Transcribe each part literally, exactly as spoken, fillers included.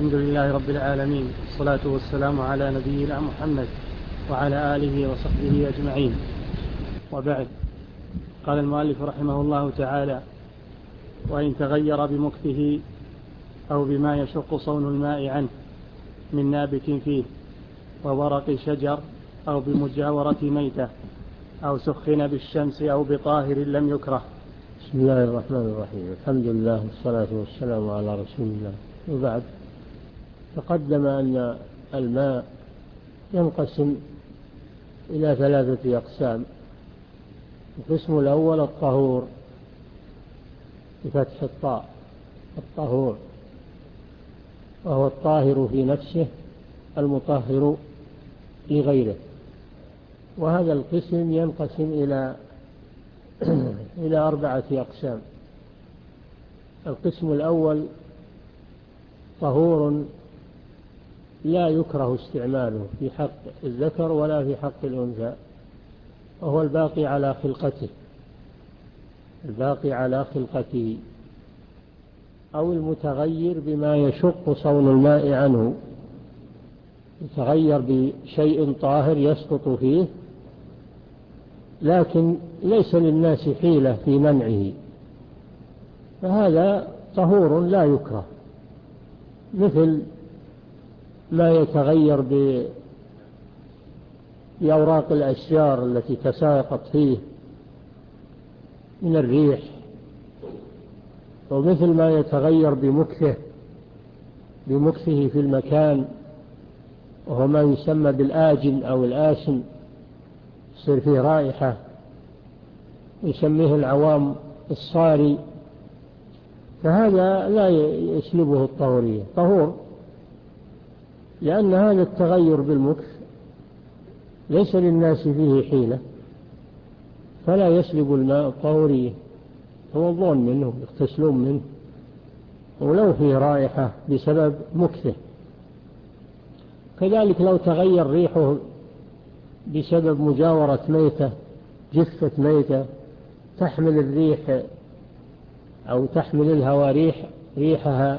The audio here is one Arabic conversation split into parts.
الحمد لله رب العالمين، والصلاة والسلام على نبينا محمد وعلى آله وصحبه أجمعين، وبعد. قال المؤلف رحمه الله تعالى: وإن تغير بمكثه أو بما يشق صون الماء عنه من نابت فيه وورق شجر أو بمجاورة ميتة أو سخن بالشمس أو بطاهر لم يكره. بسم الله الرحمن الرحيم. الحمد لله والصلاة والسلام على رسول الله، وبعد. تقدم أن الماء ينقسم إلى ثلاثة أقسام. القسم الأول الطهور بفتح الطاء، الطهور، وهو الطاهر في نفسه المطهر في غيره. وهذا القسم ينقسم إلى إلى أربعة أقسام. القسم الأول طهور لا يكره استعماله في حق الذكر ولا في حق الأنثى، وهو الباقي على خلقته الباقي على خلقته أو المتغير بما يشق صون الماء عنه، يتغير بشيء طاهر يسقط فيه، لكن ليس للناس حيلة في منعه، فهذا طهور لا يكره، مثل ما يتغير بأوراق الأشجار التي تساقط فيه من الريح، ومثل ما يتغير بمكثه بمكثه في المكان، وهو ما يسمى بالآجن أو الآسن، يصير فيه رائحة، يسميه العوام الصاري، فهذا لا يسلبه الطهورية، طهور، لأن هذا التغير بالمكث ليس للناس فيه حيلة، فلا يسلب الماء الطهورية، يتوضون منه، يغتسلون منه ولو فيه رائحة بسبب مكثه. كذلك لو تغير ريحه بسبب مجاورة ميتة، جثة ميتة تحمل الريح أو تحمل الهواء ريح ريحها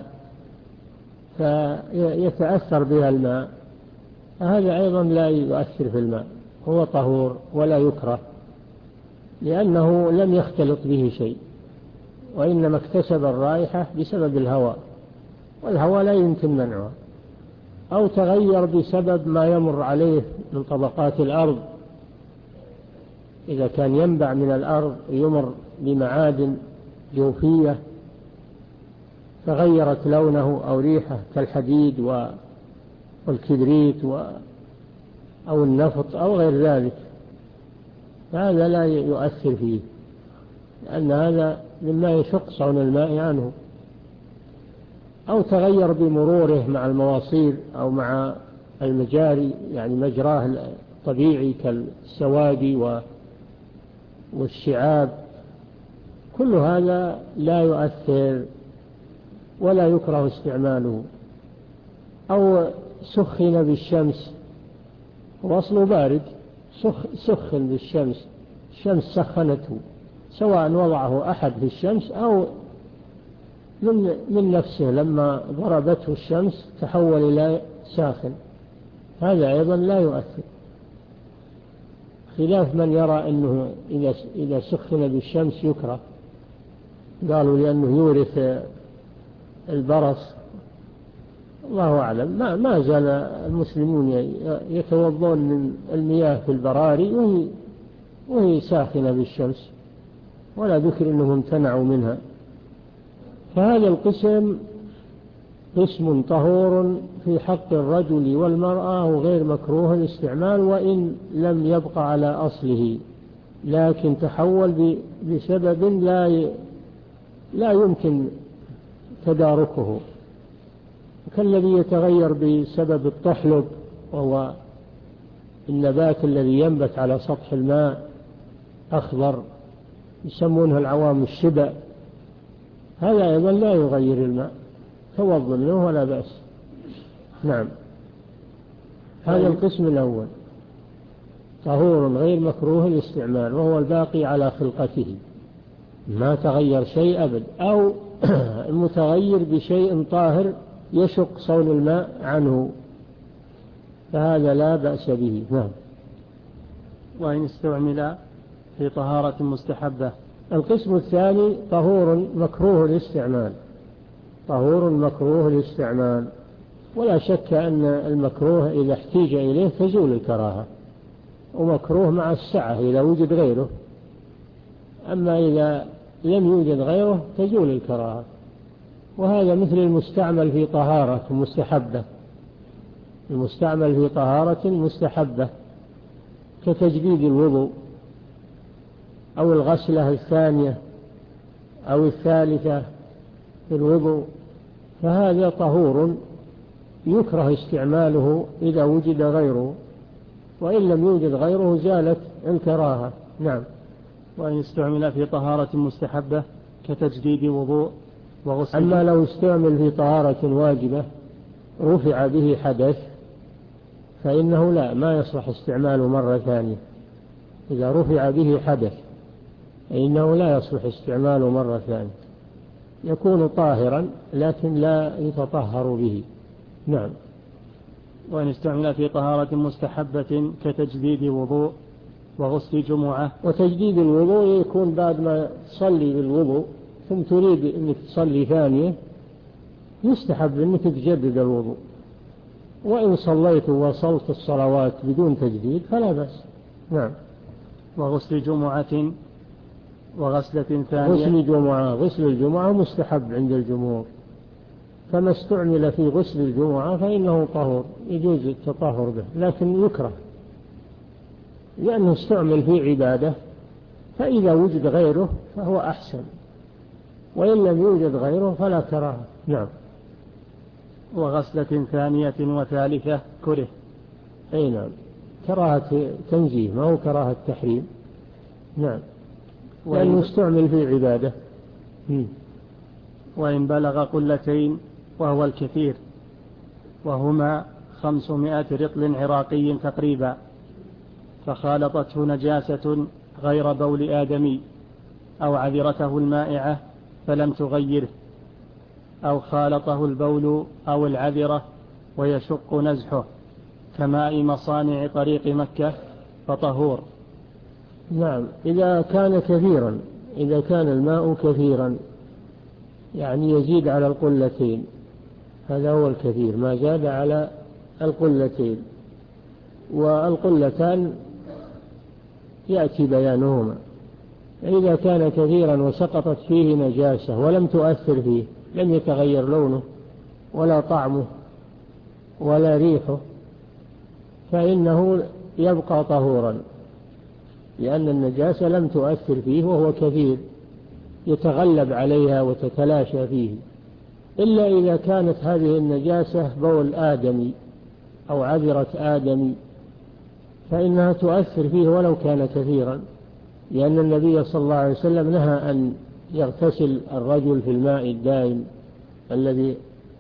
فيتأثر بها الماء، هذا أيضا لا يؤثر في الماء، هو طهور ولا يكره، لأنه لم يختلط به شيء، وإنما اكتسب الرائحة بسبب الهواء، والهواء لا يمكن منعه. أو تغير بسبب ما يمر عليه من طبقات الأرض، إذا كان ينبع من الأرض يمر بمعادن جوفية تغيرت لونه أو ريحه كالحديد والكبريت أو النفط أو غير ذلك، هذا لا يؤثر فيه، لأن هذا مما يشق صون الماء عنه. أو تغير بمروره مع المواصير أو مع المجاري، يعني مجراه الطبيعي كالسوادي والشعاب، كل هذا لا يؤثر ولا يكره استعماله. أو سخن بالشمس، وأصله بارد، سخن بالشمس، الشمس سخنته، سواء وضعه أحد في الشمس أو من, من نفسه لما ضربته الشمس تحول إلى ساخن، هذا أيضا لا يؤثر، خلاف من يرى أنه إذا, إذا سخن بالشمس يكره، قالوا لأنه يورث البرص. الله أعلم. ما, ما زال المسلمون يتوضون من المياه في البراري وهي, وهي ساخنة بالشمس، ولا ذكر أنهم امتنعوا منها. فهذا القسم قسم طهور في حق الرجل والمرأة وغير مكروه الاستعمال، وإن لم يبقى على أصله، لكن تحول بسبب لا لا يمكن تداركه، كالذي يتغير بسبب الطحلب، وهو النبات الذي ينبت على سطح الماء أخضر، يسمونه العوام الشبا، هذا أيضا لا يغير الماء، توضأ منه ولا بأس. نعم. هذا القسم الأول طهور غير مكروه الاستعمال، وهو الباقي على خلقته، ما تغير شيء أبد. أو المتغير بشيء طاهر يشق صون الماء عنه، فهذا لا بأس به. نعم. وإن استعمل في طهارة مستحبة. القسم الثاني طهور مكروه الاستعمال، طهور مكروه الاستعمال، ولا شك أن المكروه إذا احتيج إليه تزول الكراهة، ومكروه مع السعة إذا وجد غيره، أما إذا لم يوجد غيره تزول الكراهة. وهذا مثل المستعمل في طهارة مستحبة، المستعمل في طهارة مستحبة كتجديد الوضوء أو الغسلة الثانية أو الثالثة في الوضوء، فهذا طهور يكره استعماله إذا وجد غيره، وإن لم يوجد غيره زالت الكراهة. نعم. وإن استعمل في طهارة مستحبة كتجديد وضوء وغسل. أما لو استعمل في طهارة واجبة رفع به حدث فإنه لا ما يصلح استعماله مرة ثانية. إذا رفع به حدث فإنه لا يصلح استعماله مرة ثانية، يكون طاهرا لكن لا يتطهر به. نعم. وإن استعمل في طهارة مستحبة كتجديد وضوء وغسل جمعة. وتجديد الوضوء يكون بعد ما تصلي بالوضوء ثم تريد أنك تصلي ثانية، يستحب أنك تجدد الوضوء، وإن صليت ووصلت الصلوات بدون تجديد فلا بأس. نعم. وغسل جمعة وغسلة ثانية. غسل جمعة، غسل الجمعة مستحب عند الجمهور، فما استعمل في غسل الجمعة فإنه طهور يجوز التطهر به، لكن يكره لأنه استعمل في عبادة، فإذا وجد غيره فهو أحسن، وإن لم يوجد غيره فلا كراهة. نعم. وغسلة ثانية وثالثة كره. أي نعم، كراهة تنزيه ما هو كراهة تحريم. نعم. لأنه استعمل في عبادة. وإن بلغ قلتين وهو الكثير، وهما خمسمائة رطل عراقي تقريبا، فخالطته نجاسة غير بول آدمي أو عذرته المائعة فلم تغيره، أو خالطه البول أو العذرة ويشق نزحه كماء مصانع طريق مكة فطهور. نعم. إذا كان كثيرا، إذا كان الماء كثيرا يعني يزيد على القلتين، هذا هو الكثير، ما زاد على القلتين. والقلتان يأتي بيانهما. إذا كان كثيرا وسقطت فيه نجاسة ولم تؤثر فيه، لم يتغير لونه ولا طعمه ولا ريحه، فإنه يبقى طهورا، لأن النجاسة لم تؤثر فيه وهو كثير يتغلب عليها وتتلاشى فيه. إلا إذا كانت هذه النجاسة بول آدمي أو عذرة آدمي فإنها تؤثر فيه ولو كان كثيرا، لأن النبي صلى الله عليه وسلم نهى أن يغتسل الرجل في الماء الدائم الذي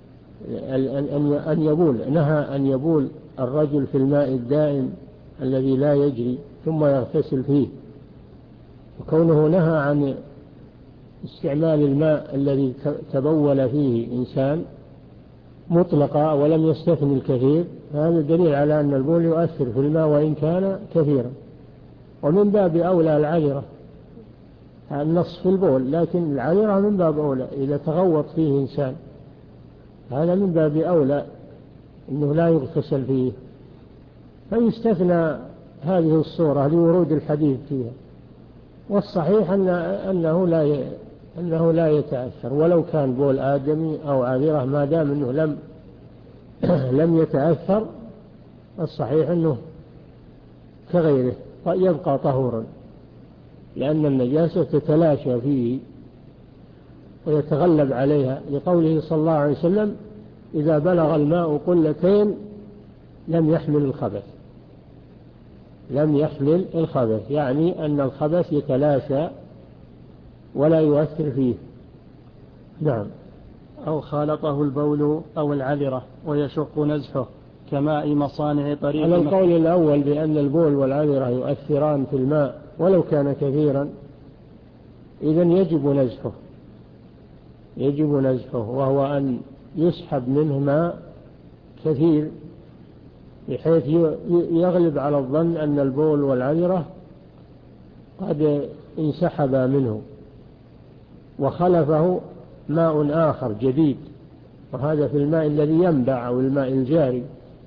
أن يبول، نهى أن يبول الرجل في الماء الدائم الذي لا يجري ثم يغتسل فيه. وكونه نهى عن استعمال الماء الذي تبول فيه إنسان مطلقا ولم يستثني الكثير، هذا دليل على أن البول يؤثر في الماء وإن كان كثيرا. ومن باب أولى العذرة، النص في البول، لكن العذرة من باب أولى إذا تغوط فيه إنسان، هذا من باب أولى أنه لا يغتسل فيه، فيستثنى هذه الصورة لورود الحديث فيها. والصحيح أن أنه لا أنه لا يتأثر ولو كان بول آدمي أو عذرة، ما دام أنه لم لم يتأثر، الصحيح أنه كغيره يبقى طهورا، لأن النجاسة تتلاشى فيه ويتغلب عليها، لقوله صلى الله عليه وسلم: إذا بلغ الماء قلتين لم يحمل الخبث. لم يحمل الخبث يعني أن الخبث يتلاشى ولا يؤثر فيه. نعم. أو خالطه البول أو العذرة ويشق نزحه كماء مصانع طريق. على القول الأول بأن البول والعذرة يؤثران في الماء ولو كان كثيرا، إذن يجب نزحه، يجب نزحه، وهو أن يسحب منه ماء كثير بحيث يغلب على الظن أن البول والعذرة قد انسحبا منه وخلفه ماء آخر جديد، وهذا في الماء الذي ينبع أو الماء الجاري.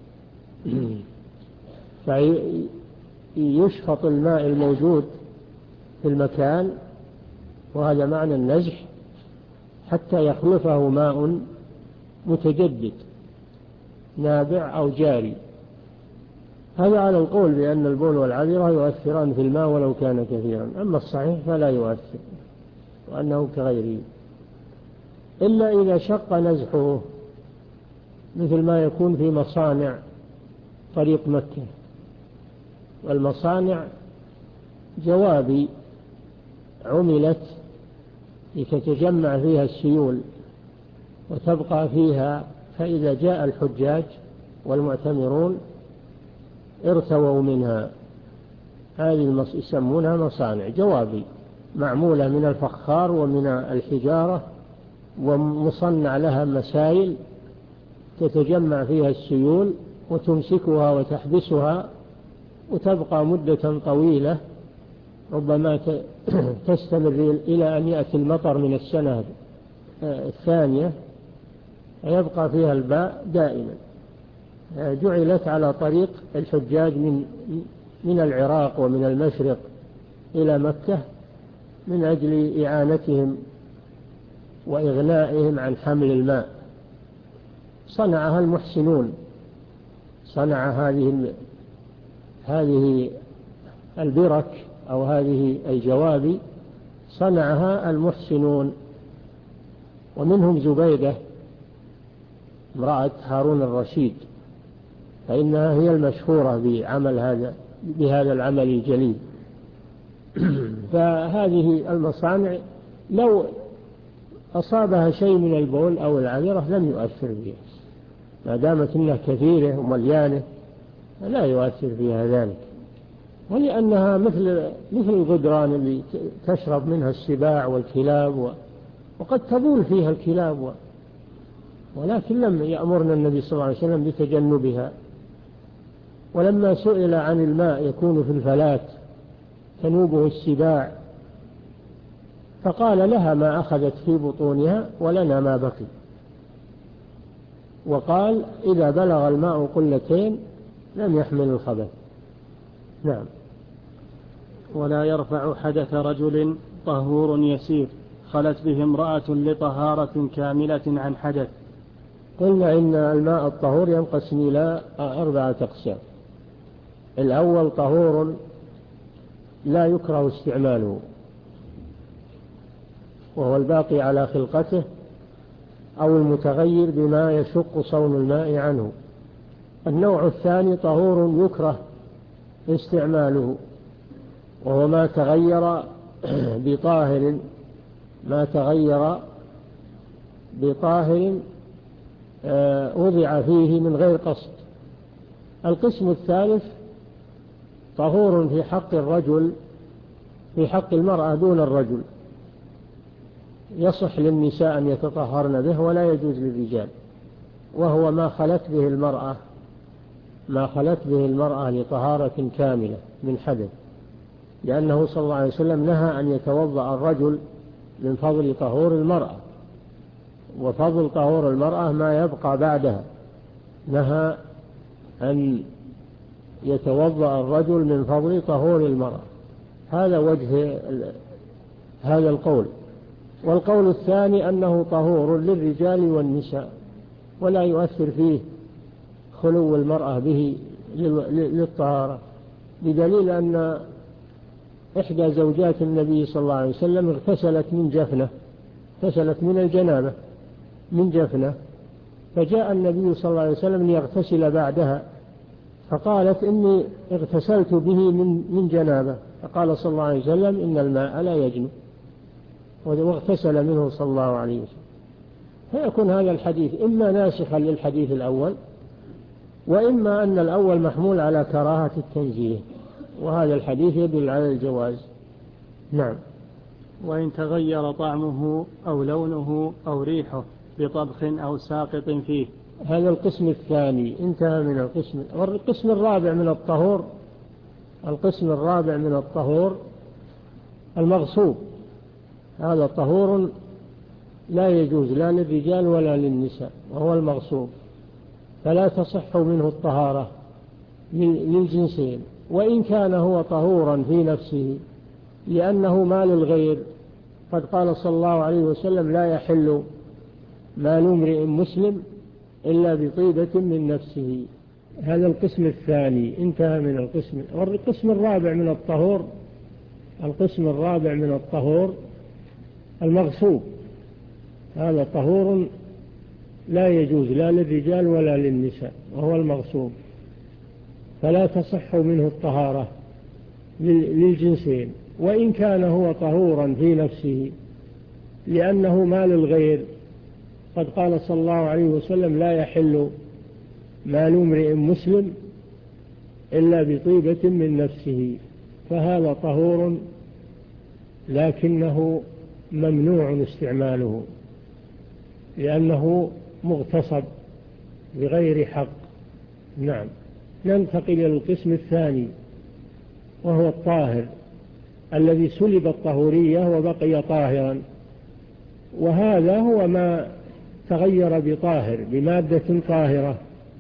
فيشفط الماء الموجود في المكان، وهذا معنى النزح، حتى يخلفه ماء متجدد نابع أو جاري. هذا على القول بأن البول والعذرة يؤثران في الماء ولو كان كثيرا، أما الصحيح فلا يؤثر وأنه كغيره، إلا إذا شق نزحه، مثل ما يكون في مصانع طريق مكة. والمصانع جوابي عملت لتتجمع فيها السيول وتبقى فيها، فإذا جاء الحجاج والمعتمرون ارتووا منها. هذه يسمونها مصانع جوابي، معمولة من الفخار ومن الحجارة، ومصنع لها مسائل تتجمع فيها السيول وتمسكها وتحبسها، وتبقى مدة طويلة، ربما تستمر إلى أن يأتي المطر من السنة الثانية، يبقى فيها الماء دائما. جعلت على طريق الحجاج من من العراق ومن المشرق إلى مكة من أجل إعانتهم وإغنائهم عن حمل الماء. صنعها المحسنون، صنع هذه هذه البرك أو هذه الجوابي صنعها المحسنون، ومنهم زبيدة امرأة هارون الرشيد، فإنها هي المشهورة بعمل هذا بهذا العمل الجليل. فهذه المصانع لو أصابها شيء من البول أو العذرة لم يؤثر بها، ما دامت إنها كثيرة ومليانة لا يؤثر فيها ذلك، ولأنها مثل مثل الغدران اللي تشرب منها السباع والكلاب و... وقد تبول فيها الكلاب و... ولكن لم يأمرنا النبي صلى الله عليه وسلم بتجنبها. ولما سئل عن الماء يكون في الفلات تنوبه السباع، فقال لها ما أخذت في بطونها ولنا ما بقي، وقال إذا بلغ الماء قلتين لم يحمل الخبث. نعم. ولا يرفع حدث رجل طهور يسير خلت به امرأة لطهارة كاملة عن حدث. قلنا إن الماء الطهور ينقسم إلى أربعة أقسام. الأول طهور لا يكره استعماله، وهو الباقي على خلقته أو المتغير بما يشق صون الماء عنه. النوع الثاني طهور يكره استعماله، وهو ما تغير بطاهر ما تغير بطاهر وضع فيه من غير قصد. القسم الثالث طهور في حق الرجل في حق المرأة دون الرجل، يصح للنساء أن يتطهرن به ولا يجوز للرجال، وهو ما خلت به المرأة ما خلت به المرأة لطهارة كاملة من حدث، لأنه صلى الله عليه وسلم نهى أن يتوضأ الرجل من فضل طهور المرأة، وفضل طهور المرأة ما يبقى بعدها. نهى أن يتوضأ الرجل من فضل طهور المرأة. هذا وجه هذا القول. والقول الثاني أنه طهور للرجال والنساء ولا يؤثر فيه خلو المرأة به للطهارة، بدليل أن إحدى زوجات النبي صلى الله عليه وسلم اغتسلت من جفنة اغتسلت من الجنابة من جفنة، فجاء النبي صلى الله عليه وسلم ليغتسل بعدها، فقالت إني اغتسلت به من من جنابة، فقال صلى الله عليه وسلم إن الماء لا يجنب، واغتسل منه صلى الله عليه وسلم. فيكون هذا الحديث إما ناسخا للحديث الأول، وإما أن الأول محمول على كراهة التنزيه، وهذا الحديث يدل على الجواز. نعم. وإن تغير طعمه أو لونه أو ريحه بطبخ أو ساقط فيه. هذا القسم الثاني انتهى من القسم. والقسم الرابع من الطهور القسم الرابع من الطهور المغصوب. هذا طهور لا يجوز لا للرجال ولا للنساء، وهو المغصوب، فلا تصح منه الطهارة للجنسين، وإن كان هو طهورا في نفسه، لأنه مال الغير. قد قال صلى الله عليه وسلم: لا يحل مال امرئ مسلم إلا بطيبة من نفسه. هذا القسم الثاني انتهى من القسم. والقسم الرابع من الطهور القسم الرابع من الطهور المغصوب. هذا طهور لا يجوز لا للرجال ولا للنساء، وهو المغصوب، فلا تصح منه الطهارة للجنسين، وإن كان هو طهورا في نفسه، لأنه مال الغير. قد قال صلى الله عليه وسلم: لا يحل مال امرئ مسلم إلا بطيبة من نفسه. فهذا طهور لكنه ممنوع استعماله، لأنه مغتصب بغير حق. نعم. ننتقل إلى القسم الثاني، وهو الطاهر الذي سلب الطهورية وبقي طاهرا، وهذا هو ما تغير بطاهر، بمادة طاهرة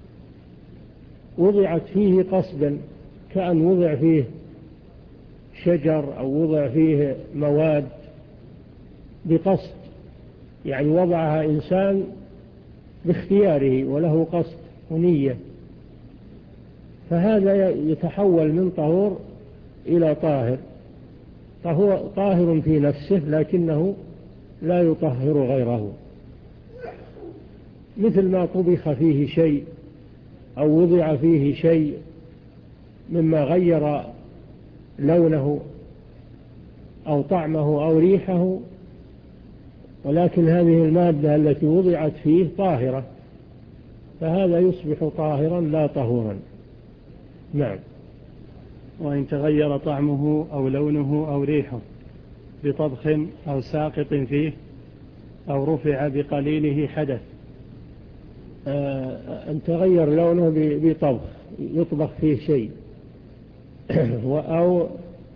وضعت فيه قصدا، كأن وضع فيه شجر أو وضع فيه مواد بقصد، يعني وضعها إنسان باختياره وله قصد ونية، فهذا يتحول من طهور إلى طاهر. فهو طاهر في نفسه لكنه لا يطهر غيره، مثل ما طبخ فيه شيء أو وضع فيه شيء مما غير لونه أو طعمه أو ريحه، ولكن هذه المادة التي وضعت فيه طاهرة، فهذا يصبح طاهرا لا طهورا. نعم. وإن تغير طعمه أو لونه أو ريحه بطبخ أو ساقط فيه أو رفع بقليله حدث. أن تغير لونه بطبخ، يطبخ فيه شيء أو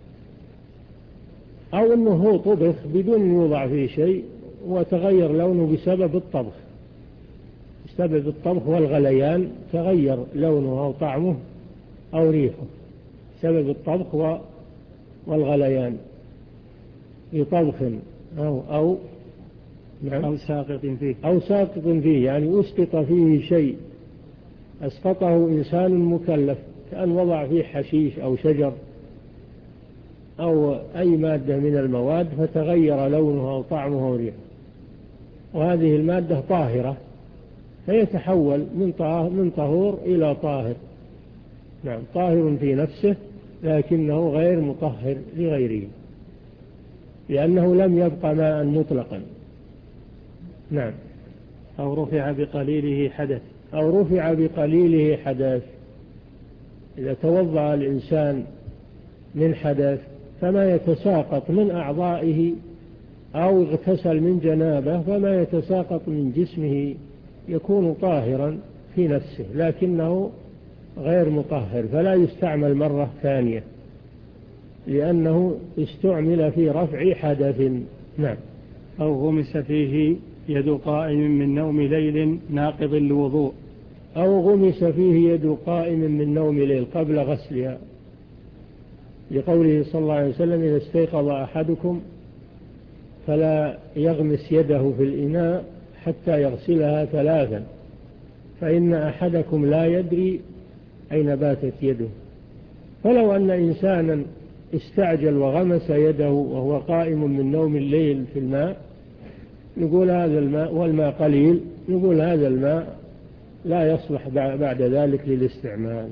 أو أنه هو طبخ بدون يوضع فيه شيء وتغير لونه بسبب الطبخ، بسبب الطبخ والغليان تغير لونه أو طعمه أو ريحه بسبب الطبخ والغليان بطبخ أو أو نعم أو ساقط فيه أو ساقط فيه، يعني أسقط فيه شيء، أسقطه إنسان مكلف، كأن وضع فيه حشيش أو شجر أو أي مادة من المواد فتغير لونه أو طعمه أو ريحه، وهذه المادة طاهرة فيتحول من طهور إلى طاهر. نعم. طاهر في نفسه لكنه غير مطهر لغيره، لأنه لم يبقى ماء مطلقا. نعم. أو رفع بقليله حدث أو رفع بقليله حدث. إذا توضأ الإنسان من حدث فما يتساقط من أعضائه أو اغتسل من جنابه فما يتساقط من جسمه يكون طاهرا في نفسه، لكنه غير مطهر، فلا يستعمل مرة ثانية لأنه استعمل في رفع حدث. نعم. أو غمس فيه يد قائم من نوم ليل ناقض الوضوء. أو غمس فيه يد قائم من نوم ليل قبل غسلها، لقوله صلى الله عليه وسلم: إذا استيقظ أحدكم فلا يغمس يده في الإناء حتى يغسلها ثلاثا، فإن أحدكم لا يدري أين باتت يده. فلو أن إنسانا استعجل وغمس يده وهو قائم من نوم الليل في الماء، نقول هذا الماء والماء قليل، نقول هذا الماء لا يصلح بعد ذلك للاستعمال،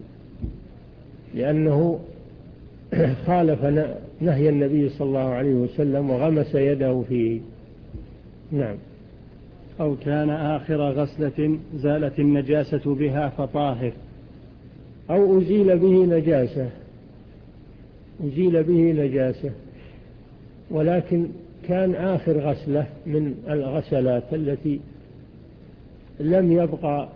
لأنه خالف نهي النبي صلى الله عليه وسلم وغمس يده فيه. نعم. أو كان آخر غسلة زالت النجاسة بها فطاهر. أو أزيل به نجاسة أزيل به نجاسة ولكن كان آخر غسلة من الغسلات التي لم يبقى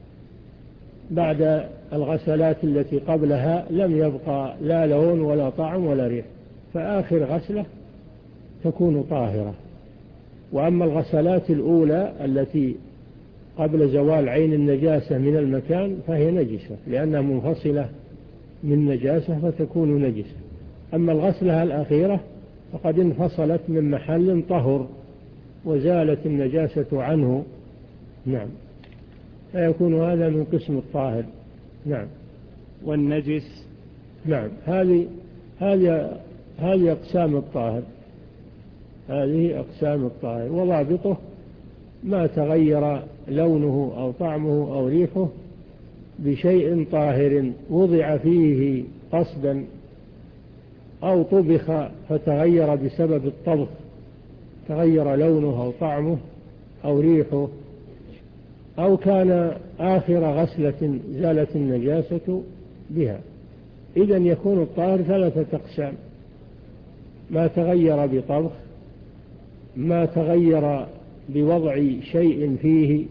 بعد الغسلات التي قبلها لم يبقى لا لون ولا طعم ولا ريح، فآخر غسلة تكون طاهرة. وأما الغسلات الأولى التي قبل زوال عين النجاسة من المكان فهي نجسة لأنها منفصلة من نجاسة فتكون نجسة. أما الغسلة الأخيرة فقد انفصلت من محل طهر وزالت النجاسة عنه. نعم، فيكون هذا من قسم الطاهر. نعم. والنجس. نعم، هذه هذه هذه أقسام الطاهر، هذه أقسام الطاهر، وضابطه ما تغير لونه أو طعمه أو ريحه بشيء طاهر وضع فيه قصدا أو طبخ فتغير بسبب الطبخ، تغير لونه أو طعمه أو ريحه، أو كان آخر غسلة زالت النجاسة بها. إذن يكون الطاهر ثلاثة أقسام: ما تغير بطبخ، ما تغير بوضع شيء فيه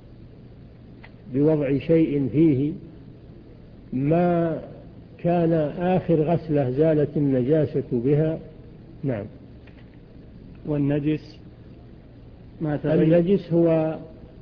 بوضع شيء فيه ما كان آخر غسلة زالت النجاسة بها. نعم. والنجس ما تغير. النجس هو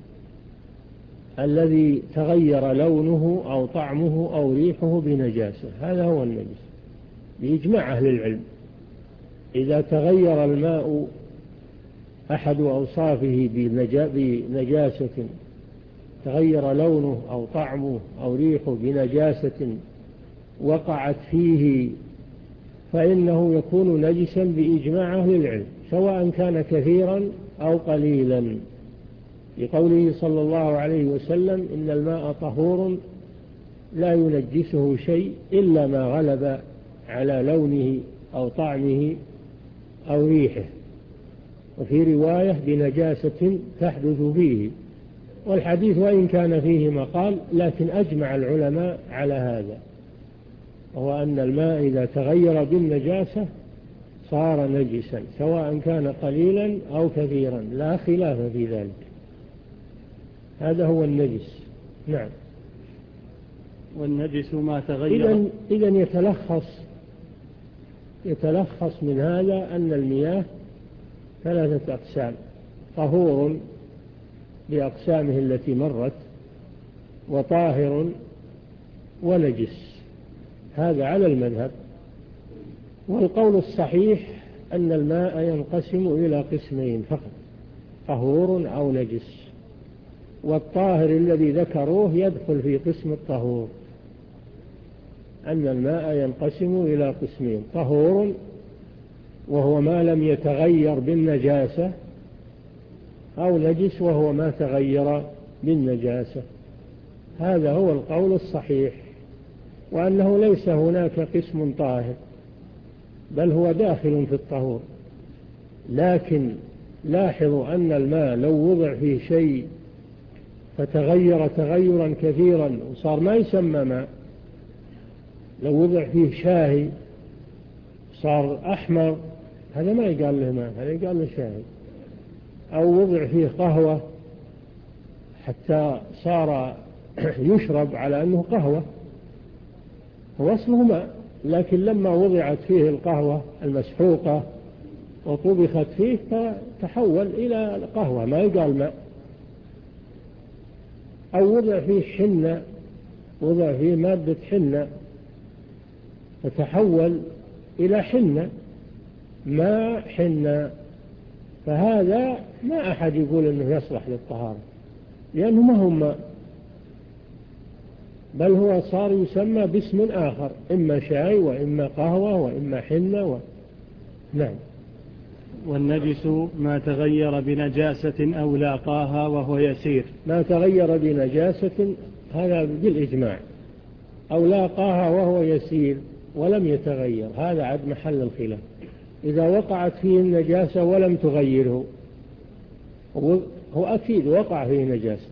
الذي تغير لونه أو طعمه أو ريحه بنجاسة، هذا هو النجس بإجماع أهل العلم. إذا تغير الماء أحد أوصافه بنجاسة، تغير لونه أو طعمه أو ريحه بنجاسة وقعت فيه، فإنه يكون نجسا بإجماع أهل العلم سواء كان كثيرا أو قليلا، لقوله صلى الله عليه وسلم: إن الماء طهور لا ينجسه شيء إلا ما غلب على لونه أو طعمه أو ريحه. وفي رواية: بنجاسة تحدث فيه. والحديث وإن كان فيه مقال لكن أجمع العلماء على هذا، وهو أن الماء إذا تغير بالنجاسة صار نجسا سواء كان قليلا أو كثيرا، لا خلاف في ذلك. هذا هو النجس. نعم. والنجس ما تغير. إذن, إذن يتلخص يتلخص من هذا أن المياه ثلاثة أقسام: طهور بأقسامه التي مرت، وطاهر، ونجس. هذا على المذهب. والقول الصحيح أن الماء ينقسم إلى قسمين فقط: طهور أو نجس. والطاهر الذي ذكروه يدخل في قسم الطهور، أن الماء ينقسم إلى قسمين: طهور وهو ما لم يتغير بالنجاسة، أو نجس وهو ما تغير بالنجاسة. هذا هو القول الصحيح، وأنه ليس هناك قسم طاهر بل هو داخل في الطهور. لكن لاحظوا أن الماء لو وضع فيه شيء فتغير تغيرا كثيرا وصار ما يسمى ماء، لو وضع فيه شاهي صار أحمر، هذا ما يقال له ماء، هذا يقال له شاهي. أو وضع فيه قهوة حتى صار يشرب على أنه قهوة، هو أصله ماء، لكن لما وضعت فيه القهوة المسحوقة وطبخت فيه فتحول إلى قهوة، ما يقال ماء. أو وضع فيه حنة، وضع فيه مادة حنة فتحول إلى حنة، ماء حنة، فهذا ما أحد يقول أنه يصلح للطهارة لأنه ما هو ماء، بل هو صار يسمى باسم آخر: إما شاي وإما قهوة وإما حنة و... نعم. والنجس ما تغير بنجاسة أو لاقاها وهو يسير. ما تغير بنجاسة هذا بالإجماع، أو لاقاها وهو يسير ولم يتغير، هذا عد محل الخلاف. إذا وقعت فيه النجاسة ولم تغيره، هو أكيد وقع فيه نجاسة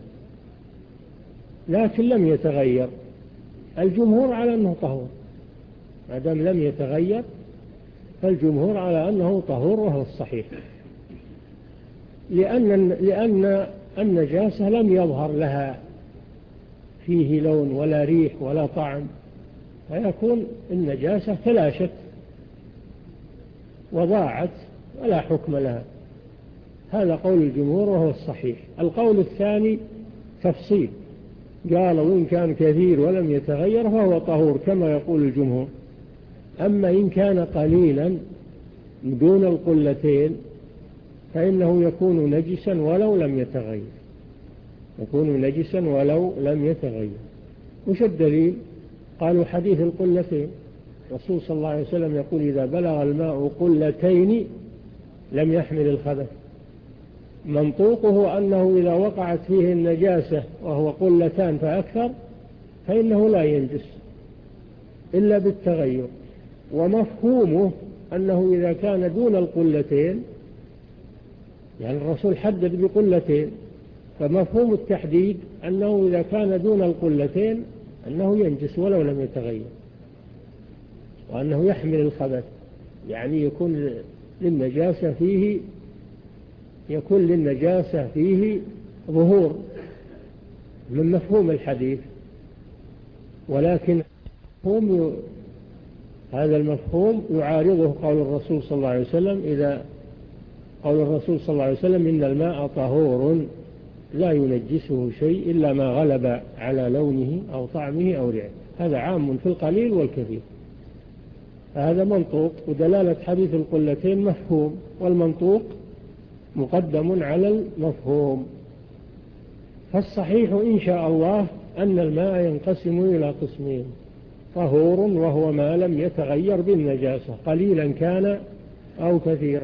لكن لم يتغير، الجمهور على أنه طهور، ما دام لم يتغير فالجمهور على أنه طهور، وهو الصحيح. لأن, لأن النجاسة لم يظهر لها فيه لون ولا ريح ولا طعم، فيكون النجاسة تلاشت وضاعت ولا حكم لها. هذا قول الجمهور وهو الصحيح. القول الثاني تفصيل، قال وإن كان كثير ولم يتغير فهو طهور كما يقول الجمهور. أما إن كان قليلا دون القلتين فإنه يكون نجسا ولو لم يتغير، يكون نجسا ولو لم يتغير. وش الدليل؟ قالوا حديث القلتين، الرسول صلى الله عليه وسلم يقول إذا بلغ الماء قلتين لم يحمل الخبث. منطوقه أنه إذا وقعت فيه النجاسة وهو قلتان فأكثر فإنه لا ينجس إلا بالتغير. ومفهومه أنه إذا كان دون القلتين، يعني الرسول حدد بقلتين، فمفهوم التحديد أنه إذا كان دون القلتين أنه ينجس ولو لم يتغير، وأنه يحمل الخبث، يعني يكون للنجاسة فيه يكون للنجاسة فيه ظهور من مفهوم الحديث. ولكن هم هذا المفهوم يعارضه قول الرسول صلى الله عليه وسلم إذا قول الرسول صلى الله عليه وسلم إن الماء طهور لا ينجسه شيء إلا ما غلب على لونه أو طعمه أو ريحه. هذا عام في القليل والكثير. هذا منطوق، ودلالة حديث القلتين مفهوم، والمنطوق مقدم على المفهوم. فالصحيح إن شاء الله أن الماء ينقسم إلى قسمين: طهور وهو ما لم يتغير بالنجاسة قليلا كان أو كثيرا،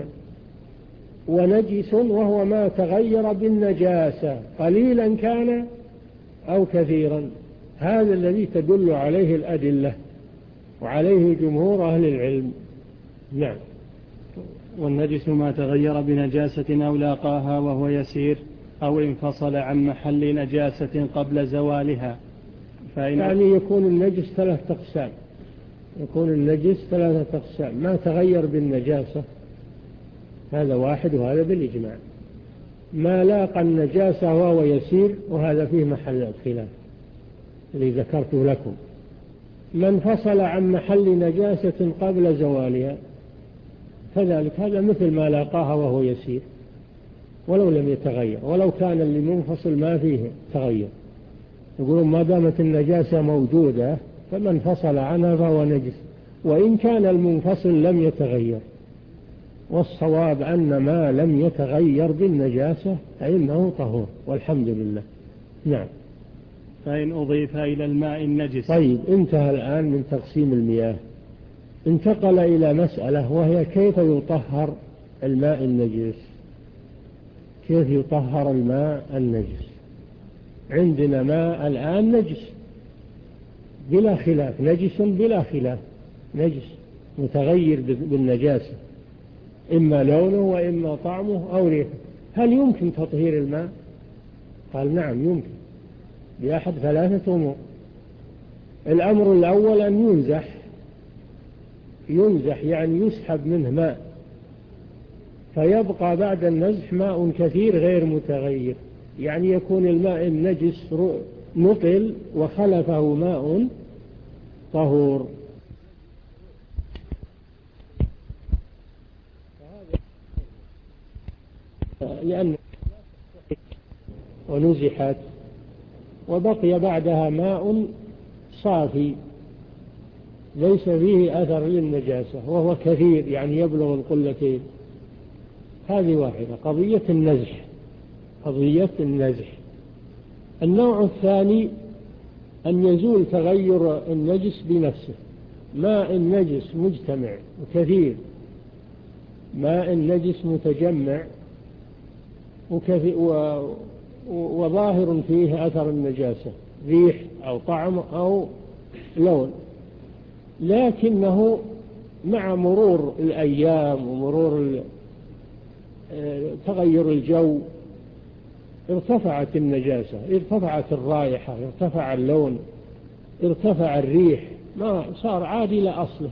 ونجس وهو ما تغير بالنجاسة قليلا كان أو كثيرا. هذا الذي تدل عليه الأدلة وعليه جمهور أهل العلم. نعم. والنجس ما تغير بنجاسة أو لاقاها وهو يسير أو انفصل عن محل نجاسة قبل زوالها. فإن يعني يكون النجس ثلاثة أقسام، يكون النجس ثلاثة أقسام: ما تغير بالنجاسة هذا واحد وهذا بالإجماع، ما لاقى النجاسة وهو يسير وهذا فيه محل الخلاف الذي ذكرته لكم، ما انفصل عن محل نجاسة قبل زوالها كذلك، هذا مثل ما لاقاها وهو يسير ولو لم يتغير، ولو كان اللي منفصل ما فيه تغير. يقولون ما دامت النجاسة موجودة فمن انفصل عنها فهو نجس وإن كان المنفصل لم يتغير. والصواب أن ما لم يتغير بالنجاسة فإنه طهور والحمد لله. نعم. فإن أضيف إلى الماء النجس. طيب، انتهى الآن من تقسيم المياه، انتقل إلى مسألة وهي كيف يطهر الماء النجس. كيف يطهر الماء النجس؟ عندنا ماء الآن نجس بلا خلاف، نجس بلا خلاف، نجس متغير بالنجاسة، إما لونه وإما طعمه أو ريحه. هل يمكن تطهير الماء؟ قال نعم يمكن بأحد ثلاثة أمور. الأمر الأول أن ينزح، ينزح يعني يسحب منه ماء فيبقى بعد النزح ماء كثير غير متغير، يعني يكون الماء النجس نطل وخلفه ماء طهور. لأن ونزحت وبقي بعدها ماء صافي ليس فيه أثر للنجاسة وهو كثير يعني يبلغ القلتين. هذه واحدة، قضية النزح، قضية النزح. النوع الثاني أن يزول تغير النجس بنفسه، ماء النجس مجتمع وكثير، ماء النجس متجمع وظاهر فيه أثر النجاسة، ريح أو طعم أو لون، لكنه مع مرور الأيام ومرور تغير الجو ارتفعت النجاسة، ارتفعت الرائحة، ارتفع اللون، ارتفع الريح، ما صار عاد إلى أصله،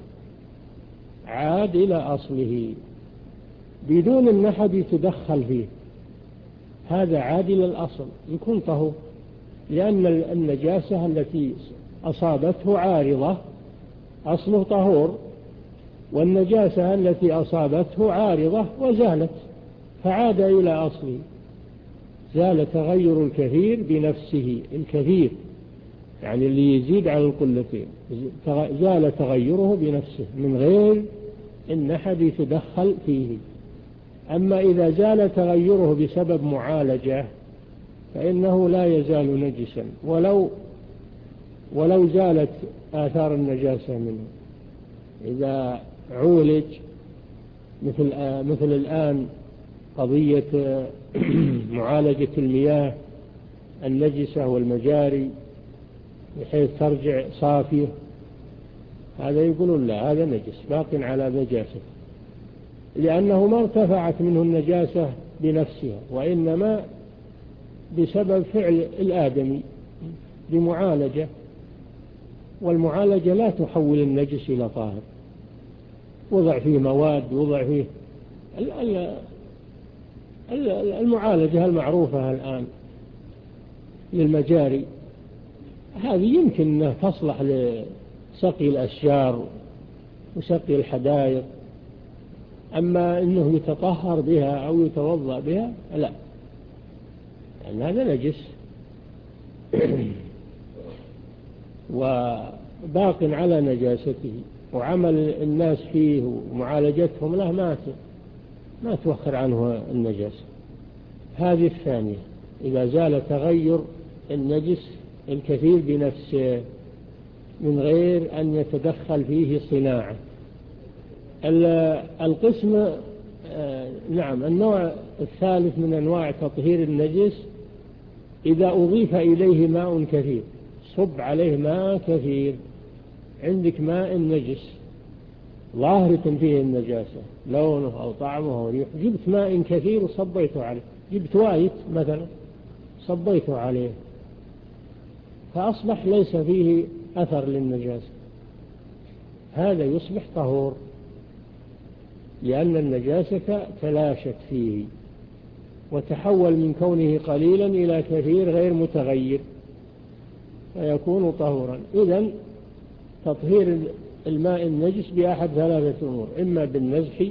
عاد إلى أصله بدون أن أحد يتدخل فيه. هذا عادل الأصل يكون طهور، لأن النجاسة التي أصابته عارضة أصله طهور، والنجاسة التي أصابته عارضة وزالت فعاد إلى أصله. زال تغير الكثير بنفسه، الكثير يعني اللي يزيد على القلتين زال تغيره بنفسه من غير إن أحد يتدخل فيه. أما إذا زال تغيره بسبب معالجة فإنه لا يزال نجسا ولو ولو زالت آثار النجاسة منه. إذا عولج مثل مثل الآن قضية معالجة المياه النجسة والمجاري بحيث ترجع صافية، هذا يقولون لا، هذا نجس باق على نجاسته، لأنه ما ارتفعت منه النجاسة بنفسها، وإنما بسبب فعل الآدمي بمعالجة، والمعالجة لا تحول النجس إلى طاهر. وضع فيه مواد، وضع فيه المعالجة المعروفة الآن للمجاري، هذه يمكن أن تصلح لسقي الأشجار وسقي الحدائق، أما أنه يتطهر بها أو يتوضأ بها لا، لأن هذا نجس وباق على نجاسته، وعمل الناس فيه ومعالجتهم له ما ما توخر عنه النجاسة. هذه الثانية إذا زال تغير النجس الكثير بنفسه من غير أن يتدخل فيه صناعة. القسم نعم النوع الثالث من أنواع تطهير النجس إذا أضيف إليه ماء كثير، صب عليه ماء كثير، عندك ماء نجس ظاهرة فيه النجاسة لونه أو طعمه أو ريحه، جبت ماء كثير وصبيته عليه، جبت وايت مثلا صبيته عليه فأصبح ليس فيه أثر للنجاسة، هذا يصبح طهور لأن النجاسة تلاشت فيه وتحول من كونه قليلا إلى كثير غير متغير فيكون طهورا. إذن تطهير الماء النجس بأحد ثلاثة أمور، إما بالنزح،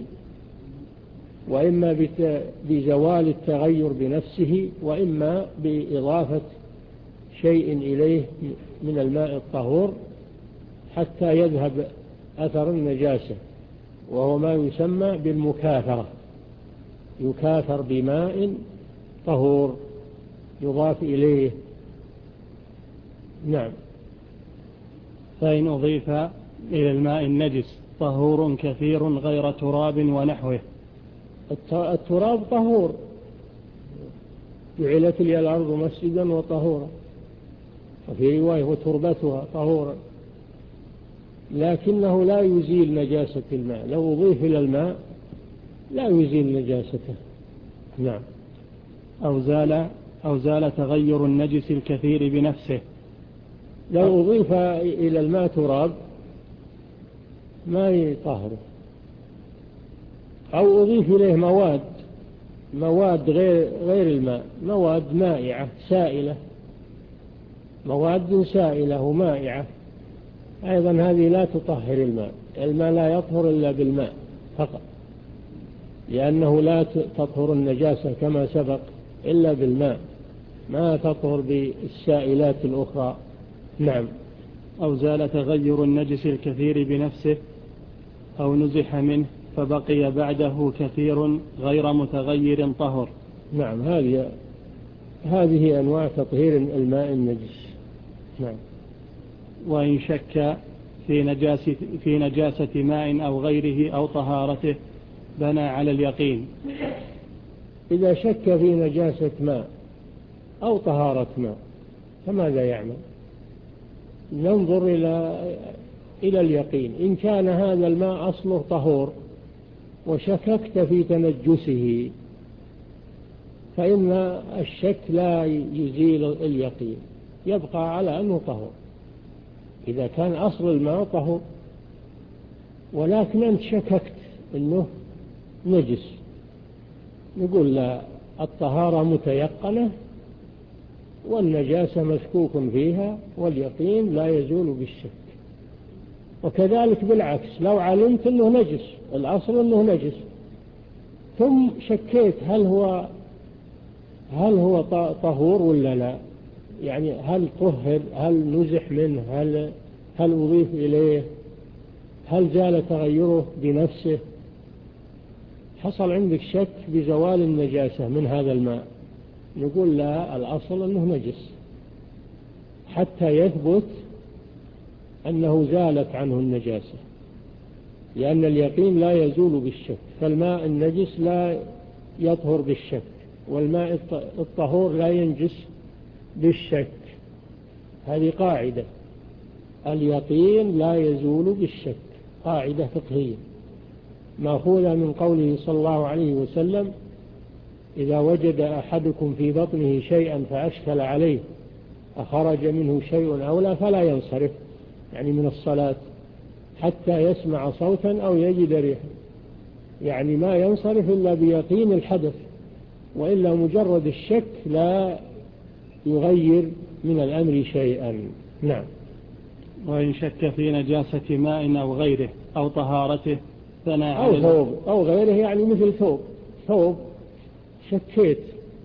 وإما بزوال التغير بنفسه، وإما بإضافة شيء إليه من الماء الطهور حتى يذهب أثر النجاسة، وهو ما يسمى بالمكاثرة، يكاثر بماء طهور يضاف إليه. نعم. فإن أضيف إلى الماء النجس طهور كثير غير تراب ونحوه. التراب طهور، جعلت لي الأرض مسجدا وطهورا، وفي رواية وتربتها طهورا، لكنه لا يزيل نجاسة الماء، لو أضيف إلى الماء لا يزيل نجاسته. نعم. أو زال أو زال تغير النجس الكثير بنفسه، لو أضيف إلى الماء تراب ما يطهره، أو أضيف إليه مواد مواد غير غير الماء، مواد مائعة سائلة، مواد سائلة ومائعة أيضا هذه لا تطهر الماء. الماء لا يطهر إلا بالماء فقط، لأنه لا تطهر النجاسة كما سبق إلا بالماء، ما تطهر بالسائلات الأخرى. نعم. أو زال تغير النجس الكثير بنفسه أو نزح منه فبقي بعده كثير غير متغير طهر. نعم. هذه هذه أنواع تطهير الماء النجس. نعم. وإن شك في نجاسة, في نجاسة ماء أو غيره أو طهارته بنى على اليقين. إذا شك في نجاسة ماء أو طهارة ماء فماذا يعمل؟ ننظر إلى إلى اليقين. إن كان هذا الماء أصله طهور وشككت في تنجسه فإن الشك لا يزيل اليقين، يبقى على أنه طهور إذا كان أصل الماء طهور، ولكن أنت شككت أنه نجس، نقول لا، الطهارة متيقنة والنجاسة مشكوك فيها، واليقين لا يزول بالشك. وكذلك بالعكس، لو علمت أنه نجس، الأصل أنه نجس، ثم شكيت هل هو هل هو طهور ولا لا، يعني هل طهر، هل نزح منه، هل هل أضيف إليه، هل زال تغيره بنفسه، حصل عندك شك بزوال النجاسة من هذا الماء، نقول لا، الأصل أنه نجس حتى يثبت أنه زالت عنه النجاسة، لأن اليقين لا يزول بالشك، فالماء النجس لا يطهر بالشك، والماء الطهور لا ينجس بالشك. هذه قاعدة، اليقين لا يزول بالشك، قاعدة فقهية مأخوذة من قوله صلى الله عليه وسلم: إذا وجد أحدكم في بطنه شيئا فأشكل عليه أخرج منه شيء أو لا فلا ينصرف، يعني من الصلاة، حتى يسمع صوتا أو يجد ريحا، يعني ما ينصرف إلا بيقين الحدث، وإلا مجرد الشك لا يغير من الأمر شيئا. نعم. وإن شك في نجاسة ماء أو غيره أو طهارته ثنى أو ثوب أو غيره، يعني مثل ثوب ثوب شكيت،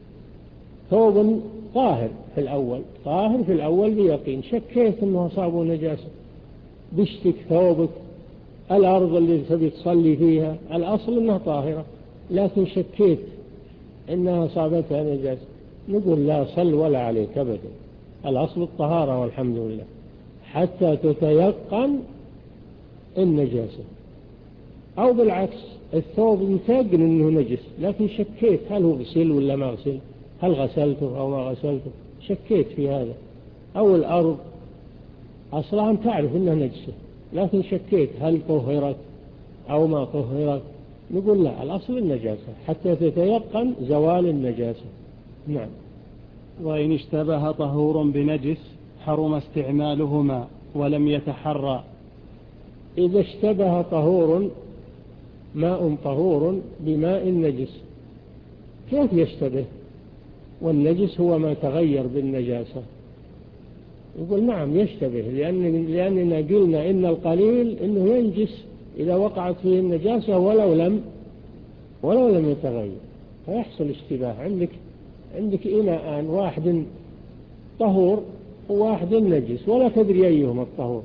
ثوب طاهر في الأول، طاهر في الأول بيقين، شكيت أنه أصابه نجاسة، بشتك ثوبك، الأرض اللي تبي تصلي فيها الأصل أنها طاهرة، لكن شكيت أنها أصابتها نجاسة، نقول لا صل ولا عليك أبدا، الأصل الطهارة والحمد لله، حتى تتيقن النجاسة. أو بالعكس، الثوب متيقن أنه نجس، لكن شكيت هل هو غسل ولا ما غسل، هل غسلته أو ما غسلته، شكيت في هذا. أو الأرض أصلا تعرف أنها نجسة، لكن شكيت هل طهرت أو ما طهرت، نقول لا، الأصل النجاسة حتى تتيقن زوال النجاسة. نعم. وإن اشتبه طهور بنجس حرم استعمالهما ولم يتحرى. إذا اشتبه طهور، ماء طهور بماء نجس، كيف يشتبه؟ والنجس هو ما تغير بالنجاسة. يقول نعم يشتبه، لأن لأننا قلنا إن القليل إنه ينجس إذا وقعت فيه النجاسة ولو لم ولو لم يتغير، فيحصل اشتباه. عندك عندك إناء، واحد طهور وواحد نجس، ولا تدري أيهما الطهور،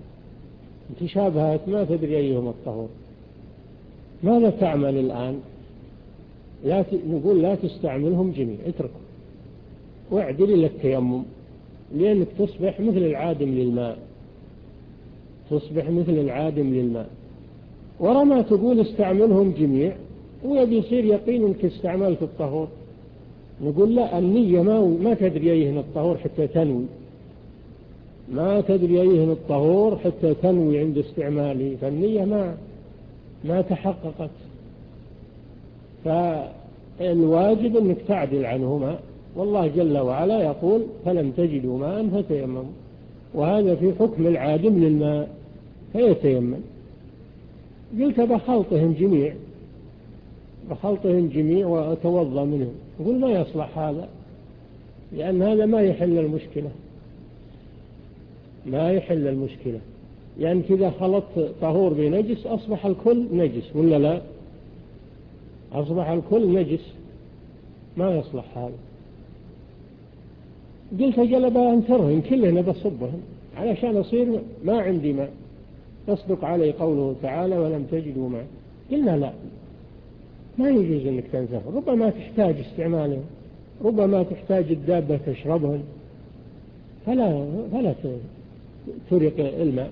متشابهات ما تدري أيهما الطهور، ماذا تعمل الآن؟ لا ت... نقول لا تستعملهم جميع، اتركوا واعدل إلى التيمم، لأنك تصبح مثل العادم للماء، تصبح مثل العادم للماء. ورا ما تقول استعملهم جميع ويبي يصير يقين انك استعملت الطهور، نقول لا، النية ما, ما تدري أيهن الطهور حتى تنوي، ما تدري أيهن الطهور حتى تنوي عند استعماله، فالنية ما ما تحققت، فالواجب أنك تعدل عنهما، والله جل وعلا يقول: فلم تجدوا ماء فتيمموا، وهذا في حكم العادم للماء فيتيمم. قلت بخلطهم جميع بخلطهم جميع وأتوضأ منهم، يقول ما يصلح هذا، لأن هذا ما يحل المشكلة، ما يحل المشكلة، يعني كذا خلطت طهور بنجس أصبح الكل نجس ولا لا؟ أصبح الكل نجس، ما يصلح هذا. قلت جلب أنثرهم كلنا بصبهم علشان أصير ما عندي ماء، تصدق علي قوله تعالى: ولم تجدوا ماء. قلنا لا، ما يجوز أنك تنثر، ربما تحتاج استعمالهم، ربما تحتاج الدابة تشربهم، فلا فلا ترق الماء،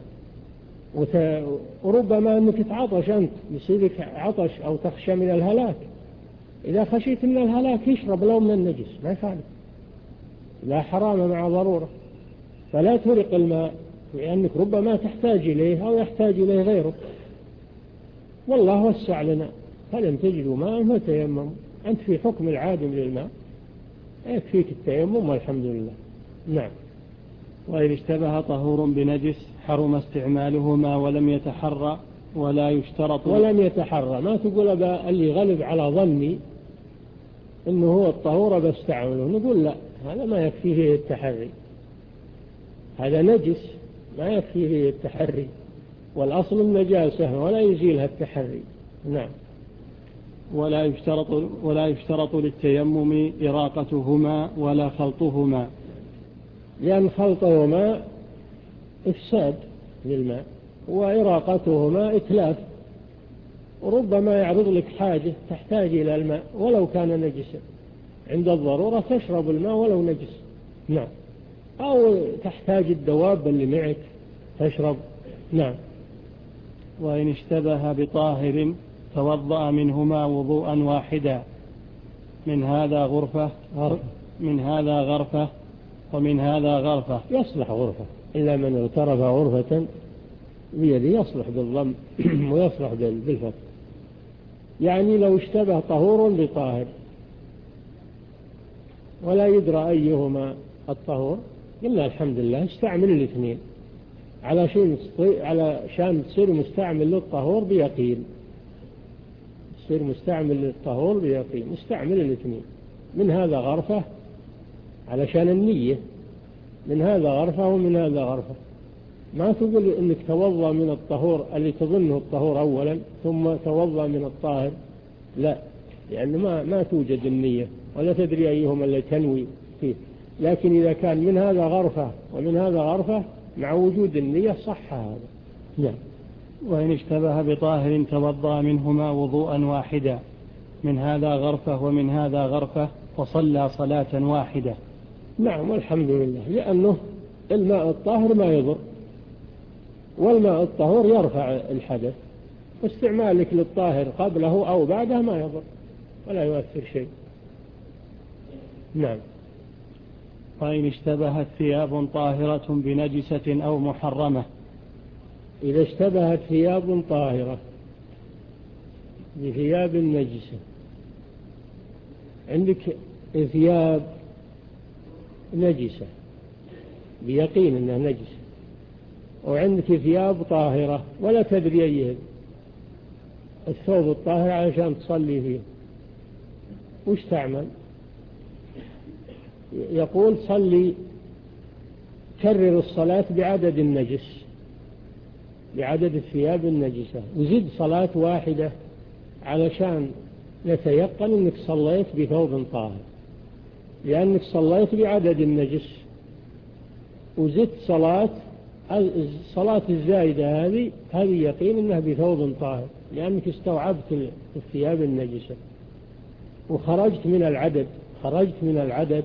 وربما أنك تعطش أنت، يصيبك عطش أو تخشى من الهلاك، إذا خشيت من الهلاك يشرب لو من النجس ما يفعل، لا حرام مع ضرورة، فلا ترق الماء، لأنك ربما تحتاج إليه أو يحتاج إليه غيرك، والله وسع لنا: فلم تجدوا ماء فتيمموا. أنت في حكم العادم للماء، يكفيك التيمم والحمد لله. نعم. وإن اشتبه طهور بنجس حرم استعمالهما ولم يتحرى ولا يشترط. ولم يتحرى، ما تقول اللي غلب على ظني إنه هو الطهور بستعمله، نقول لا، هذا ما يكفي فيه التحري، هذا نجس ما يكفي فيه التحري، والأصل النجاسة ولا يزيلها التحري. نعم. ولا يشترط, ولا يشترط للتيمم إراقتهما ولا خلطهما، لأن خلطهما إفساد للماء، وإراقتهما إتلاف، وربما يعرض لك حاجة تحتاج إلى الماء ولو كان نجسا، عند الضرورة تشرب الماء ولو نجس. نعم. أو تحتاج الدواب اللي معك تشرب. نعم. وإن اشتبه بطاهر توضأ منهما وضوءا واحدا، من هذا غرفة من هذا غرفة ومن هذا غرفة. يصلح غرفة، إلا من اغترف غرفة بيده يصلح بالضم ويصلح بالفتح. يعني لو اشتبه طهور بطاهر ولا يدرى أيهما الطهور، قلنا الحمد لله استعمل الاثنين على شيء على شان تصير مستعمل للطهور بيقين، تصير مستعمل للطهور بيقين، استعمل الاثنين. من هذا غرفة علشان النية، من هذا غرفة ومن هذا غرفة. ما تقول إنك توضأ من الطهور اللي تظنه الطهور أولا ثم توضأ من الطاهر، لا، لأن ما ما توجد النية ولا تدري أيهما اللي تنوي فيه. لكن إذا كان من هذا غرفة ومن هذا غرفة مع وجود النية صح هذا. نعم. وإن اشتبه بطاهر توضأ منهما وضوءا واحدا، من هذا غرفة ومن هذا غرفة، وصلى صلاة واحدة. نعم، والحمد لله، لأنه الماء الطاهر ما يضر، والماء الطهور يرفع الحدث، واستعمالك للطاهر قبله أو بعده ما يضر ولا يؤثر شيء. نعم. وإن اشتبهت ثياب طاهرة بنجسة أو محرمة، إذا اشتبهت ثياب طاهرة بثياب نجسة، عندك ثياب نجسة بيقين أنها نجسة، وعندك ثياب طاهرة ولا تدري أيها الثوب الطاهر علشان تصلي فيه، وش تعمل؟ يقول صلي، كرر الصلاة بعدد النجس، بعدد الثياب النجسة، وزد صلاة واحدة علشان نتيقن أنك صليت بثوب طاهر، لأنك صليت بعدد النجس وزدت صلاة. الصلاة الزائدة هذه هذه يقين أنها بثوب طاهر، لأنك استوعبت الثياب النجسة وخرجت من العدد، خرجت من العدد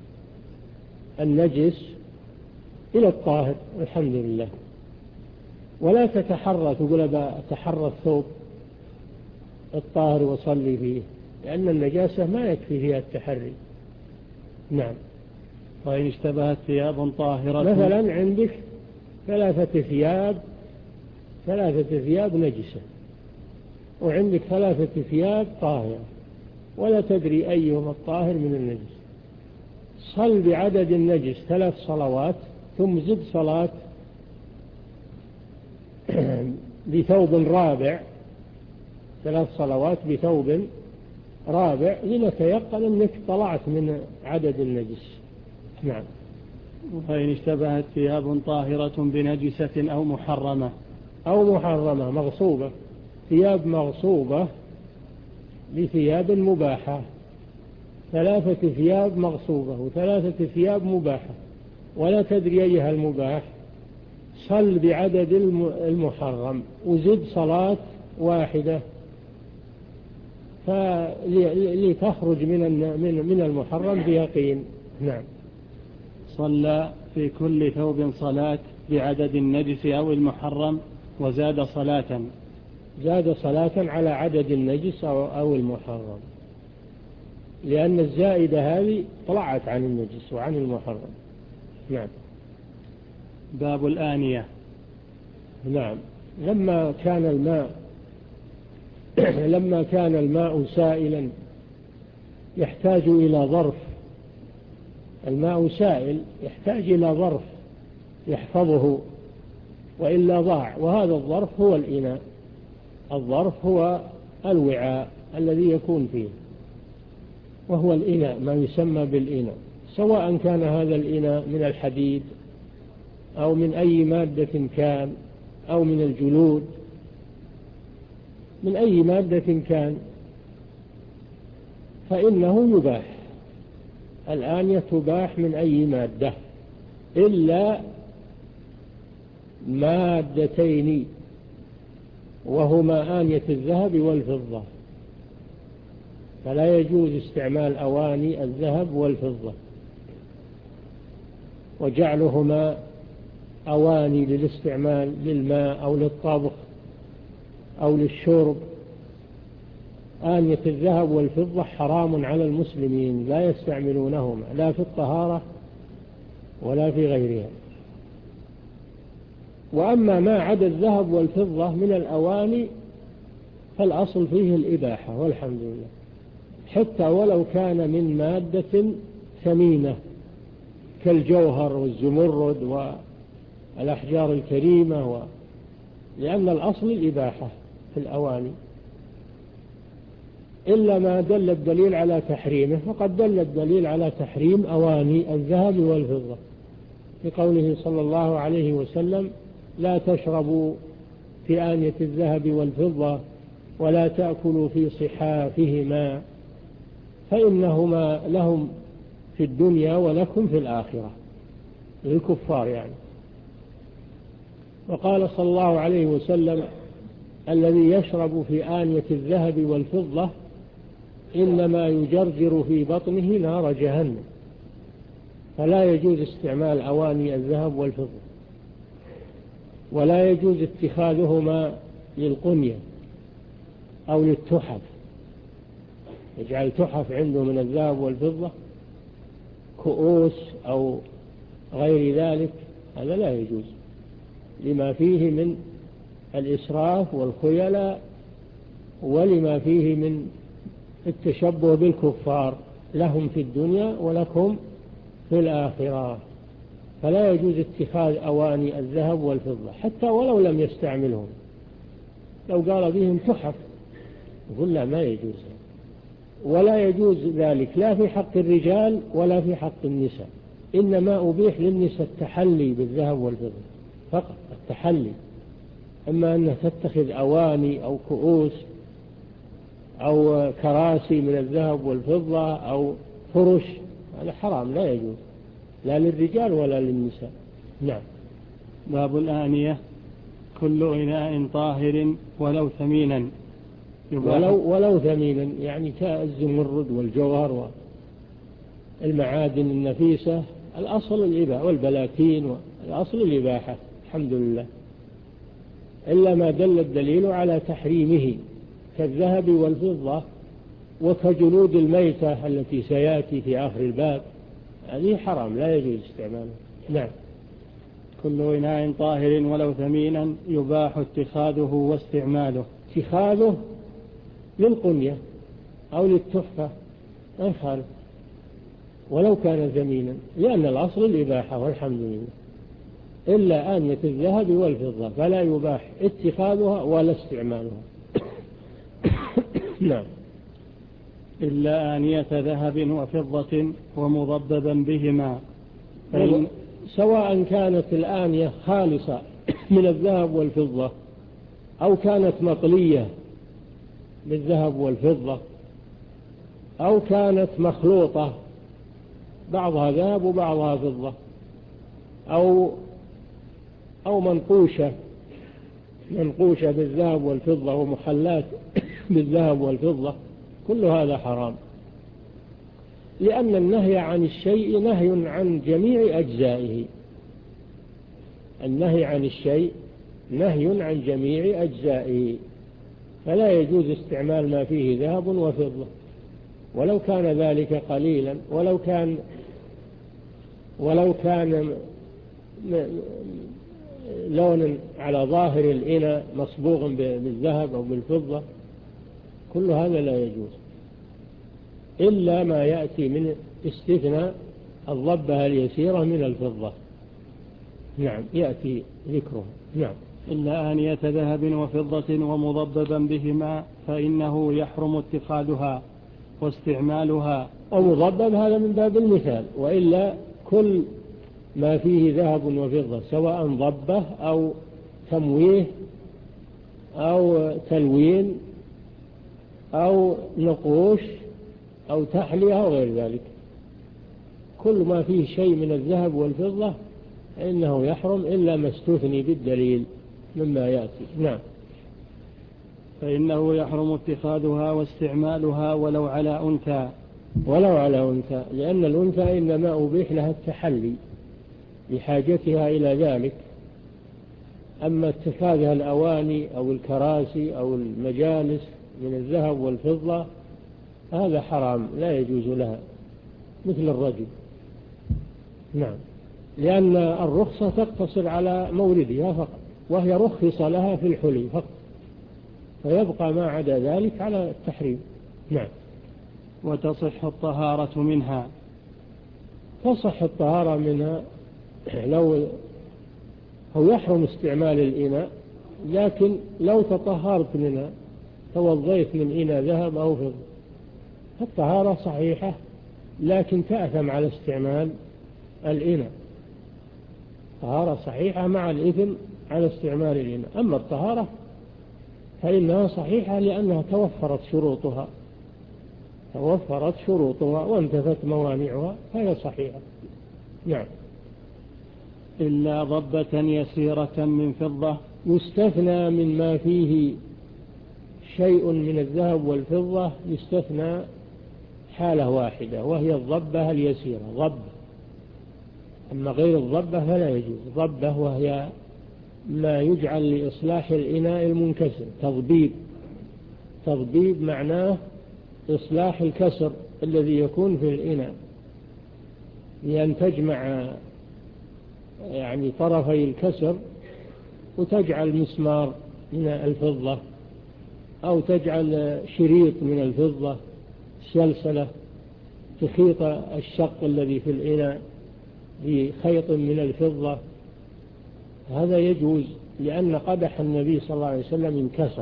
النجس إلى الطاهر، الحمد لله. ولا تتحرى تقول أتحرى الثوب الطاهر وصلي فيه، لأن النجاسة ما يكفي فيها التحري. نعم. وإن اشتبهت ثياب طاهرة، مثلا عندك ثلاثة ثياب ثلاثة ثياب نجسة، وعندك ثلاثة ثياب طاهرة ولا تدري أيهما الطاهر من النجس، صل بعدد النجس ثلاث صلوات ثم زد صلاة بثوب رابع، ثلاث صلوات بثوب رابع لنتيقن أنك طلعت من عدد النجس. نعم. فإن اشتبهت ثياب طاهرة بنجسة أو محرمة، أو محرمة مغصوبة، ثياب مغصوبة لثياب مباحة، ثلاثة ثياب مغصوبة وثلاثة ثياب مباحة ولا تدري أيها المباح، صل بعدد المحرم وزد صلاة واحدة لتخرج من من المحرم بيقين. نعم. صلى في كل ثوب صلاة بعدد النجس أو المحرم وزاد صلاة، زاد صلاة على عدد النجس أو المحرم، لأن الزائدة هذه طلعت عن النجس وعن المحرم. نعم. باب الآنية. نعم. لما كان الماء لما كان الماء سائلا يحتاج إلى ظرف، الماء سائل يحتاج إلى ظرف يحفظه وإلا ضاع، وهذا الظرف هو الإناء، الظرف هو الوعاء الذي يكون فيه. وهو الإناء، ما يسمى بالإناء، سواء كان هذا الإناء من الحديد أو من أي مادة كان أو من الجلود، من أي مادة كان فإنه يباح. الآنية تباح من أي مادة إلا مادتين، وهما آنية الذهب والفضة، فلا يجوز استعمال أواني الذهب والفضة وجعلهما أواني للاستعمال للماء أو للطبخ أو للشرب. آنية الذهب والفضة حرام على المسلمين، لا يستعملونهما لا في الطهارة ولا في غيرها. وأما ما عدا الذهب والفضة من الأواني فالأصل فيه الإباحة والحمد لله، حتى ولو كان من مادة ثمينة كالجوهر والزمرد والأحجار الكريمة و... لأن الأصل الإباحة في الأواني، إلا ما دل الدليل على تحريمه، فقد دل الدليل على تحريم أواني الذهب والفضة في قوله صلى الله عليه وسلم: لا تشربوا في آنية الذهب والفضة ولا تأكلوا في صحافهما فإنهما لهم في الدنيا ولكم في الآخرة، للكفار يعني. وقال صلى الله عليه وسلم: الذي يشرب في آنية الذهب والفضة إنما يجرجر في بطنه نار جهنم. فلا يجوز استعمال أواني الذهب والفضة، ولا يجوز اتخاذهما للقنية أو للتحف، يجعل تحف عنده من الذهب والفضة كؤوس أو غير ذلك، هذا لا يجوز لما فيه من الإسراف والخيلاء، ولما فيه من التشبه بالكفار، لهم في الدنيا ولكم في الآخرة. فلا يجوز اتخاذ أواني الذهب والفضة حتى ولو لم يستعملهم، لو قال بهم تحف يقول لا، ما يجوز. ولا يجوز ذلك لا في حق الرجال ولا في حق النساء، إنما أبيح للنساء التحلي بالذهب والفضة فقط، التحلي. أما أنها تتخذ أواني أو كؤوس أو كراسي من الذهب والفضة أو فرش، هذا حرام، لا يجوز لا للرجال ولا للنساء. نعم. باب الآنية: كل إناء طاهر ولو ثمينا ولو, ولو ثمينا، يعني كالزمرد والجوهر والمعادن النفيسة، الأصل الإباحة، والبلاتين، الأصل الإباحة الحمد لله، إلا ما دل الدليل على تحريمه كالذهب والفضة وكجلود الميتة التي سيأتي في آخر الباب، هذه حرام لا يجوز استعماله. نعم. كل إناء طاهر ولو ثمينا يباح اتخاذه واستعماله. اتخاذه للقنية أو للتحفة ما يخالف ولو كان ثمينا، لأن الأصل الإباحة والحمد لله، إلا آنية الذهب والفضة فلا يباح اتخاذها ولا استعمالها. نعم. إلا آنية ذهب وفضة ومضببا بهما، فإن سواء كانت الآنية خالصة من الذهب والفضة أو كانت مطلية بالذهب والفضة أو كانت مخلوطة بعضها ذهب وبعضها فضة أو أو منقوشة منقوشة بالذهب والفضة ومحلات بالذهب والفضة، كل هذا حرام، لأن النهي عن الشيء نهي عن جميع أجزائه. النهي عن الشيء نهي عن جميع أجزائه، فلا يجوز استعمال ما فيه ذهب وفضة ولو كان ذلك قليلا، ولو كان ولو كان لون على ظاهر الإناء مصبوغ بالذهب أو بالفضة، كل هذا لا يجوز، إلا ما يأتي من استثناء الضبة اليسيرة من الفضة. نعم، يأتي ذكره. نعم. إلا آنية ذهب وفضة ومضببا بهما فإنه يحرم اتخاذها، واستعمالها. ومضبب هذا من باب المثال، وإلا كل ما فيه ذهب وفضة سواء ضبه أو تمويه أو تلوين أو نقوش أو تحلية أو غير ذلك، كل ما فيه شيء من الذهب والفضة إنه يحرم إلا ما استثني بالدليل مما يأتي. نعم. فإنه يحرم اتخاذها واستعمالها ولو على أنثى. ولو على أنثى، لأن الأنثى إنما أبيح لها التحلي لحاجتها إلى ذلك، أما اتخاذها الأواني أو الكراسي أو المجالس من الذهب والفضة هذا حرام لا يجوز لها مثل الرجل. نعم، لأن الرخصة تقتصر على موردها فقط، وهي رخص لها في الحلي فقط، فيبقى ما عدا ذلك على التحريم. نعم. وتصح الطهارة منها. تصح الطهارة منها لو هو يحرم استعمال الإناء، لكن لو تطهرت منها توضيت من إناء ذهب أو فضة الطهارة صحيحة، لكن تأثم على استعمال الإناء. طهارة صحيحة مع الإثم على استعمال الإناء. أما الطهارة فإنها صحيحة لأنها توفرت شروطها توفرت شروطها وانتفت موانعها فهي صحيحة. نعم. إلا ضبة يسيرة من فضة. يستثنى من ما فيه شيء من الذهب والفضة، يستثنى حالة واحدة وهي الضبة اليسيرة، ضب. أما غير الضبة فلا يجوز. ضبة وهي ما يجعل لإصلاح الإناء المنكسر، تضبيب. تضبيب معناه إصلاح الكسر الذي يكون في الإناء، لأن تجمع يعني طرفي الكسر وتجعل مسمار من الفضة أو تجعل شريط من الفضة سلسلة تخيط الشق الذي في الإناء بخيط من الفضة، هذا يجوز لأن قدح النبي صلى الله عليه وسلم انكسر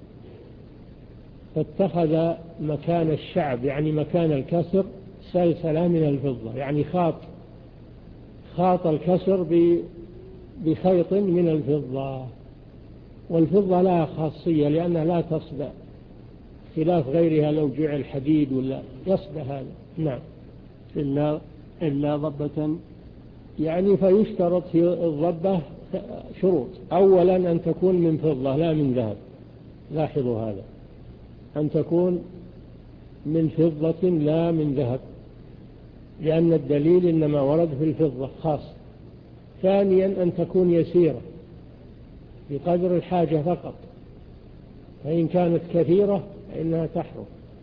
فاتخذ مكان الشعب يعني مكان الكسر سلسلة من الفضة، يعني خاط خاط الكسر بخيط من الفضة. والفضة لها خاصية لأنها لا تصدأ خلاف غيرها لو جعل حديد ولا يصدأ هذا. نعم. إلا, إلا ضبة، يعني فيشترط في الضبة شروط. أولا أن تكون من فضة لا من ذهب، لاحظوا هذا، أن تكون من فضة لا من ذهب، لأن الدليل إنما ورد في الفضة خاص. ثانيا أن تكون يسيرة بقدر الحاجة فقط، فإن كانت كثيرة فإنها تحرم.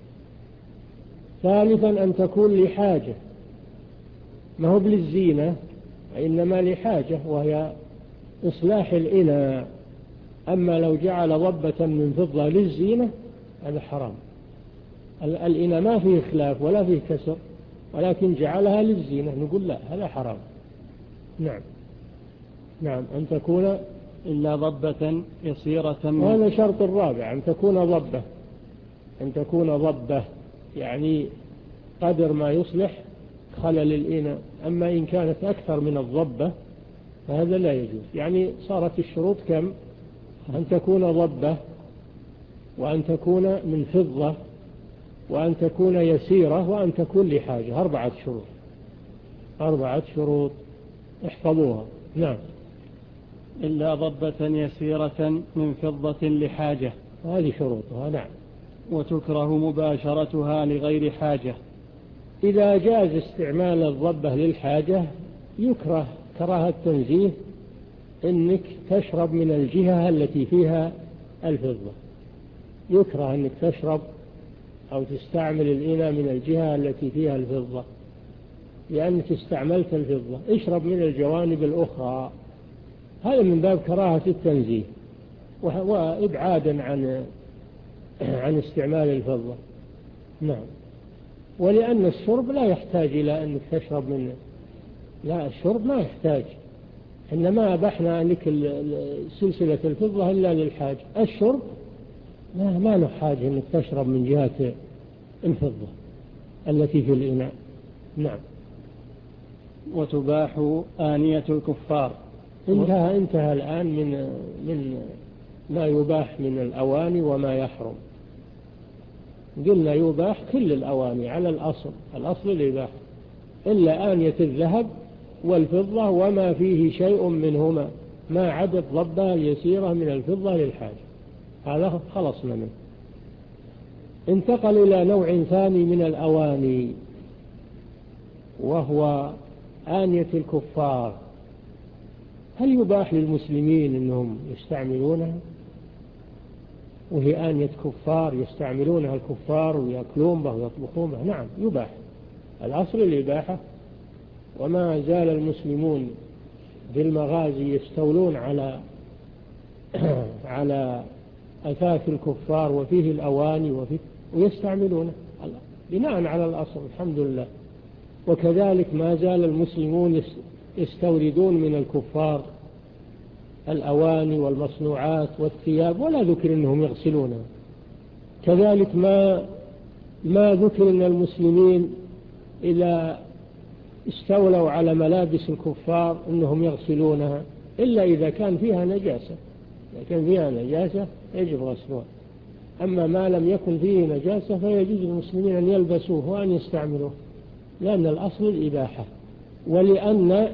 ثالثا أن تكون لحاجة، ما هو للزينة إنما لحاجة وهي إصلاح الإناء. أما لو جعل ضبة من فضة للزينة هذا حرام. الإناء ما فيه خلاف ولا فيه كسر، ولكن جعلها للزينة نقول لا، هذا حرام. نعم. نعم. أن تكون إلا ضبة يسيرة من. وهذا شرط الرابع، أن تكون ضبة. أن تكون ضبة يعني قدر ما يصلح خلل الإناء. أما إن كانت أكثر من الضبة فهذا لا يجوز. يعني صارت الشروط كم؟ أن تكون ضبة، وأن تكون من فضة، وأن تكون يسيرة، وأن تكون لحاجة. أربعة شروط. أربعة شروط احفظوها. نعم. إلا ضبة يسيرة من فضة لحاجة، هذه شروطها. نعم. وتكره مباشرتها لغير حاجة. إذا جاز استعمال الضبة للحاجة يكره كراهة تنزيه إنك تشرب من الجهة التي فيها الفضة. يكره أنك تشرب أو تستعمل الإناء من الجهة التي فيها الفضة، لأنك استعملت الفضة. اشرب من الجوانب الأخرى. هذا من باب كراهة التنزيه وإبعادا عن عن استعمال الفضة. نعم. ولأن الشرب لا يحتاج إلى أنك تشرب منه، لا، الشرب ما يحتاج، إنما أبحنا أنك سلسلة الفضة إلا للحاج. الشرب ما ما له حاجة أنك تشرب من جهة الفضة. التي في الإناء. نعم. وتباح آنية الكفار. انتهى انتهى الآن من من ما يباح من الأواني وما يحرم. قلنا يباح كل الأواني على الأصل، الأصل الإباحة، إلا آنية الذهب والفضة وما فيه شيء منهما ما عدا الضبة اليسيرة من الفضة للحاجة، هذا خلصنا منه. انتقل إلى نوع ثاني من الأواني وهو آنية الكفار. هل يباح للمسلمين أنهم يستعملونها؟ وهي آنية كفار يستعملونها الكفار ويأكلون بها ويطبخون بها. نعم يباح، الأصل الإباحة. وما زال المسلمون بالمغازي يستولون على على أثاث الكفار وفيه الأواني وفيه ويستعملونه بناء على الأصل الحمد لله. وكذلك ما زال المسلمون يستوردون من الكفار الأواني والمصنوعات والثياب ولا ذكر أنهم يغسلونها. كذلك ما ما ذكر أن المسلمين إذا استولوا على ملابس الكفار أنهم يغسلونها إلا إذا كان فيها نجاسة. إذا كان فيها نجاسة يجب غسلها، أما ما لم يكن فيه نجاسة فيجوز للمسلمين أن يلبسوه وأن يستعملوه، لأن الأصل الإباحة. ولأن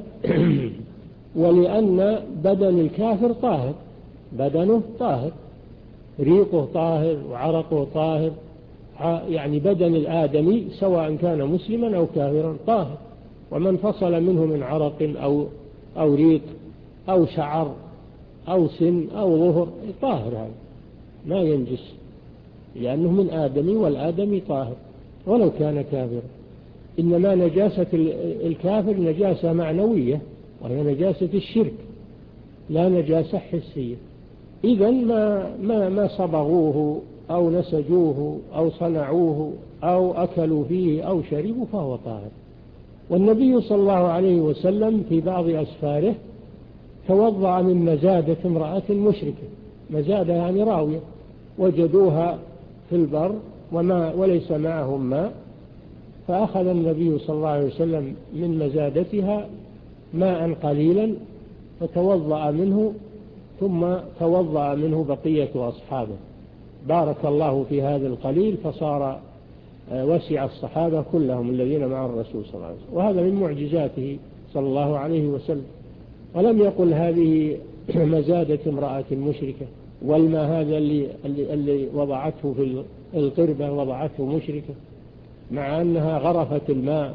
ولأن بدن الكافر طاهر، بدنه طاهر، ريقه طاهر وعرقه طاهر، يعني بدن الآدمي سواء كان مسلما أو كافرا طاهر، ومن فصل منه من عرق أو أو ريق أو شعر أو سن أو ظهر طاهر، هذا ما ينجس لأنه من آدمي والآدمي طاهر ولو كان كافرا. إنما نجاسة الكافر نجاسة معنوية وهي نجاسة الشرك لا نجاسة حسية. إذن ما, ما, ما صبغوه أو نسجوه أو صنعوه أو أكلوا فيه أو شربوا فهو طاهر. والنبي صلى الله عليه وسلم في بعض أسفاره توضأ من مزادة امرأة مشركة، مزادة يعني راوية، وجدوها في البر وما وليس معهم ماء، فأخذ النبي صلى الله عليه وسلم من مزادتها ماء قليلا فتوضأ منه، ثم توضأ منه بقية أصحابه، بارك الله في هذا القليل فصار وسع الصحابة كلهم الذين مع الرسول صلى الله عليه وسلم. وهذا من معجزاته صلى الله عليه وسلم. ولم يقل هذه مزادة امرأة مشركة، والماء هذا اللي, اللي, اللي وضعته في القربة وضعته مشركة، مع أنها غرفت الماء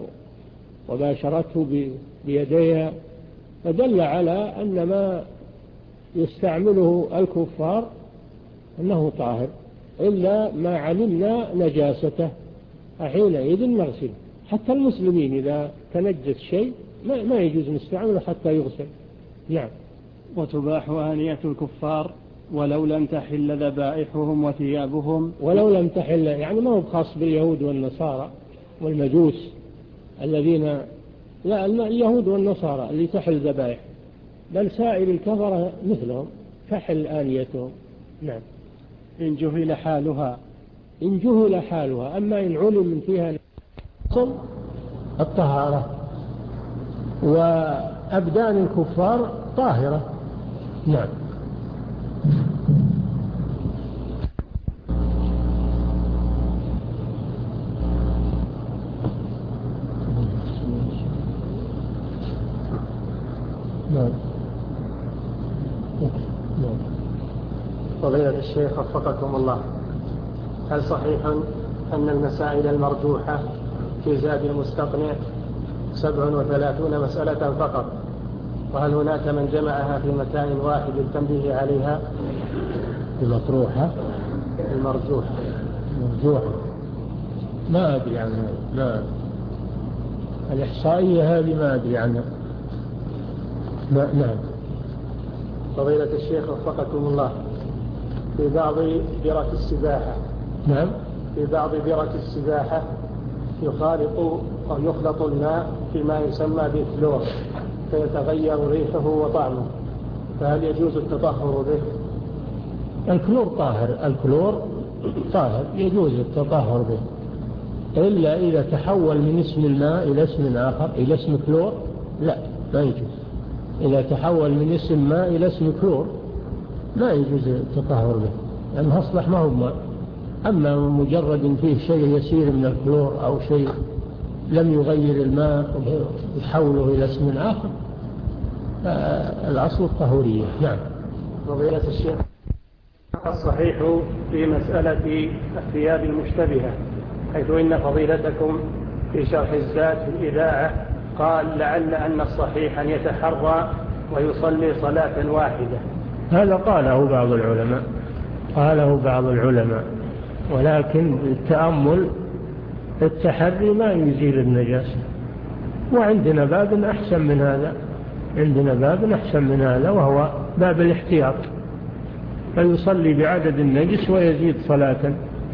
وباشرته بيديها، فدل على أن ما يستعمله الكفار أنه طاهر، إلا ما علمنا نجاسته حينئذ نغسل. حتى المسلمين إذا تنجس شيء ما يجوز نستعمله حتى يغسل. نعم. وتباح آنية الكفار ولو لم تحل ذبائحهم وثيابهم. ولو لم تحل يعني ما هو خاص باليهود والنصارى والمجوس الذين، لا اليهود والنصارى اللي تحل ذبائح، بل سائر الكفرة مثلهم تحل آنيتهم. نعم. إن جهل حالها. إن جهل حالها. أما إن علم فيها الطهارة، وأبدان الكفار طاهرة. نعم. نعم. فضيلة الشيخ وفقكم الله، هل صحيح أن المسائل المرجوحة في زاد المستقنع سبع وثلاثون مسألة فقط، وهل هناك من جمعها في مكان واحد التنبيه عليها؟ المطروحة المرجوحة مرجوحة ما أدري عنها، لا الإحصائية هذه ما أدري عنها. نعم. فضيلة الشيخ وفقكم الله، في بعض برك السباحة نعم في بعض برك السباحة يخالط أو يخلط الماء فيما يسمى بالكلور فيتغير ريحه وطعمه، فهل يجوز التطهر به؟ الكلور طاهر، الكلور طاهر يجوز التطهر به، إلا إذا تحول من اسم الماء إلى اسم آخر، إلى اسم كلور، لا ما يجوز. إذا تحول من اسم ماء إلى اسم كلور ما يجوز التطهر به، لأنه أصبح ما هو ماء. أما مجرد فيه شيء يسير من الكلور أو شيء لم يغير الماء يحوله إلى اسم آخر، الأصل الطهورية. نعم. فضيلة الشيخ، الصحيح في مسألة الثياب المشتبهة، حيث إن فضيلتكم في شرح الزاد في الإذاعة قال لعل أن الصحيح أن يتحرى ويصلي صلاة واحدة. هذا قاله بعض العلماء، قاله بعض العلماء، ولكن التأمل التحري ما يزيل النجاسة. وعندنا باب أحسن من هذا، عندنا باب أحسن من هذا وهو باب الاحتياط، فيصلي بعدد النجس ويزيد صلاة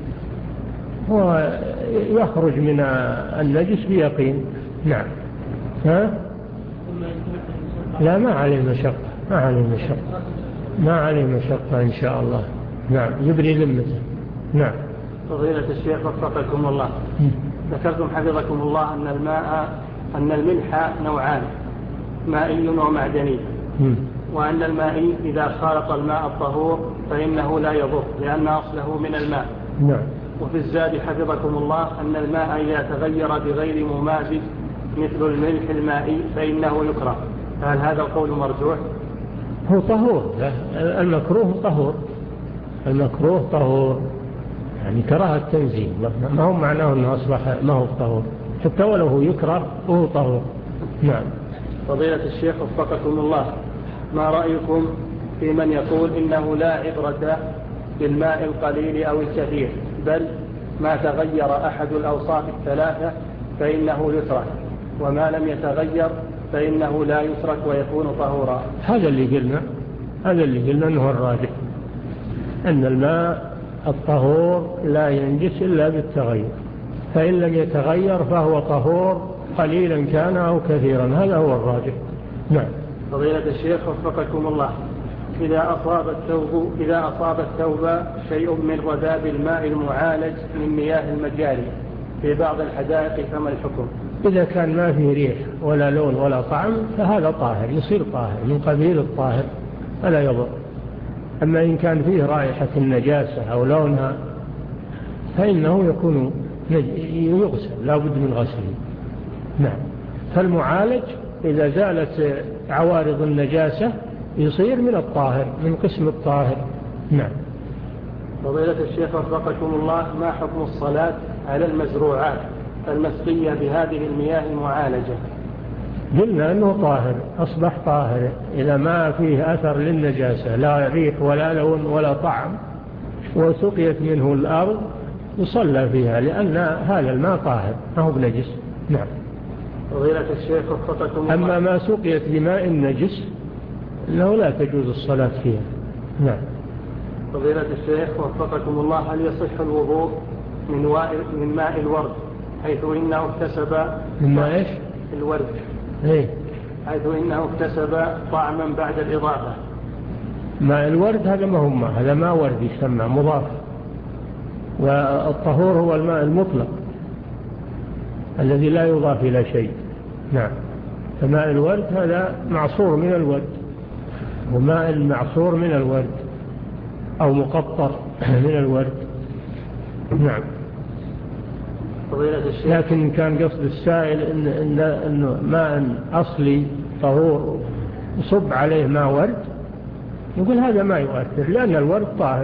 ويخرج من النجس بيقين. نعم. ها؟ لا ما عليه مشقة، ما عليه مشقة، ما عليه مشقة إن شاء الله. نعم يبري ذمته. نعم. فضيلة الشيخ وفقكم الله، ذكرتم حفظكم الله أن الماء أن الملح نوعان، مائي ومعدني، وأن المائي إذا خالط الماء الطهور فإنه لا يضر لأن أصله من الماء. نعم. وفي الزاد حفظكم الله أن الماء إذا تغير بغير ممازج مثل الملح المائي فإنه يكره، هل هذا القول مرجوح؟ هو طهور، المكروه طهور، المكروه طهور، يعني كراهة تنزيه، ما هو معناه أنه أصبح ما هو طهور، حتى ولو يكره وهو طهور. نعم. فضيلة الشيخ وفقكم الله، ما رأيكم في من يقول إنه لا عبرة بالماء القليل أو الكثير، بل ما تغير أحد الأوصاف الثلاثة فإنه يترك، وما لم يتغير فإنه لا يترك ويكون طهورا؟ هذا اللي قلنا، هذا اللي قلنا أنه الراجح، أن الماء الطهور لا ينجس إلا بالتغير، فإن لم يتغير فهو طهور قليلا كان أو كثيرا، هذا هو الراجح. نعم. فضيلة الشيخ وفقكم الله، إذا أصاب الثوب إذا أصاب الثوب شيء من رذاذ الماء المعالج من مياه المجاري في بعض الحدائق فما الحكم؟ إذا كان ما فيه ريح ولا لون ولا طعم فهذا طاهر، يصير طاهر من قبيل الطاهر فلا يضر. أما إن كان فيه رائحة النجاسة أو لونها فإنه يكون يغسل، لا بد من غسله. نعم. فالمعالج إذا زالت عوارض النجاسة يصير من الطاهر، من قسم الطاهر. نعم. فضيلة الشيخ وفقكم الله، ما حكم الصلاة على المزروعات المسقية بهذه المياه المعالجة؟ قلنا أنه طاهر، أصبح طاهر إذا ما فيه أثر للنجاسة، لا ريح ولا لون ولا طعم، وسقيت منه الأرض يصلى فيها، لأن هذا الماء طاهر ما هو بنجس. نعم. فضيلة الشيخ وفقكم الله، أما ما سقيت بماء النجس إنه لا تجوز الصلاة فيها. نعم. فضيلة الشيخ وفقكم الله، هل يصح الوضوء من, من ماء الورد حيث إنه اكتسب من ماء إيش؟ الورد. إيه؟ حيث إنه اكتسب طعما بعد الإضافة. ماء الورد هذا ما هو ماء، هذا ماء ورد يسمى مضاف، والطهور هو الماء المطلق الذي لا يضاف إلى شيء. نعم. فماء الورد هذا معصور من الورد، وماء المعصور من الورد أو مقطر من الورد. نعم. فضيلة الشيخ، لكن إن كان قصد السائل إن إن إنه ماء أصلي طهور يصب عليه ماء ورد، نقول هذا ما يؤثر، لأن الورد طاهر،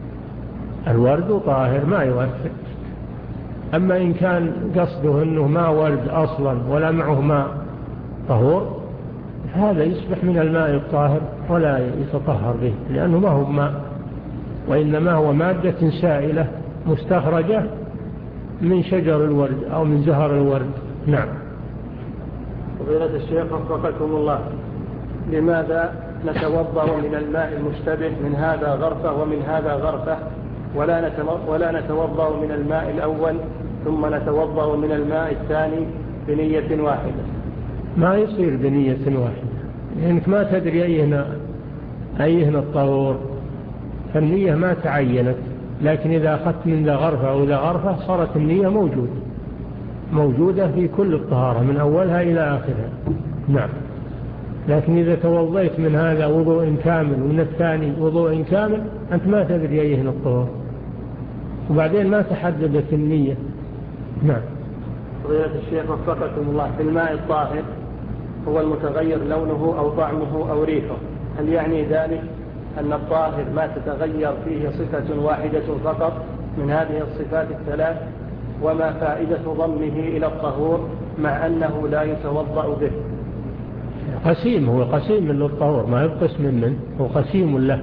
الورد طاهر ما يؤثر. أما إن كان قصده أنه ما ورد أصلا ولا معه ماء طهور، هذا يصبح من الماء الطاهر ولا يتطهر به، لأنه ما هو ماء، وإنما هو مادة سائلة مستخرجة من شجر الورد أو من زهر الورد. نعم. فضيلة الشيخ وفقكم الله، لماذا نتوضأ من الماء المشتبه من هذا غرفة ومن هذا غرفة، ولا ولا نتوضأ من الماء الأول ثم نتوضأ من الماء الثاني بنية واحدة؟ ما يصير بنية واحدة، لأنك ما تدري أيهنا أيهنا الطهور، فالنية ما تعينت. لكن إذا أخذت من ذا غرفة أو ذا غرفة صارت النية موجودة، موجودة في كل الطهارة من أولها إلى آخرها. نعم. لكن إذا توضيت من هذا وضوء كامل ومن الثاني وضوء كامل أنت ما تدري أيهن الطهور، وبعدين ما تحددت النية. نعم. فضيلة الشيخ وفقكم الله، في الماء الطاهر هو المتغير لونه أو طعمه أو ريحه، هل يعني ذلك أن الطاهر ما تتغير فيه صفة واحدة فقط من هذه الصفات الثلاث؟ وما فائدة ضمه إلى الطهور مع أنه لا يتوضأ به؟ قسيم، هو قسيم للطهور، ما هو قسم منه، هو قسيم له،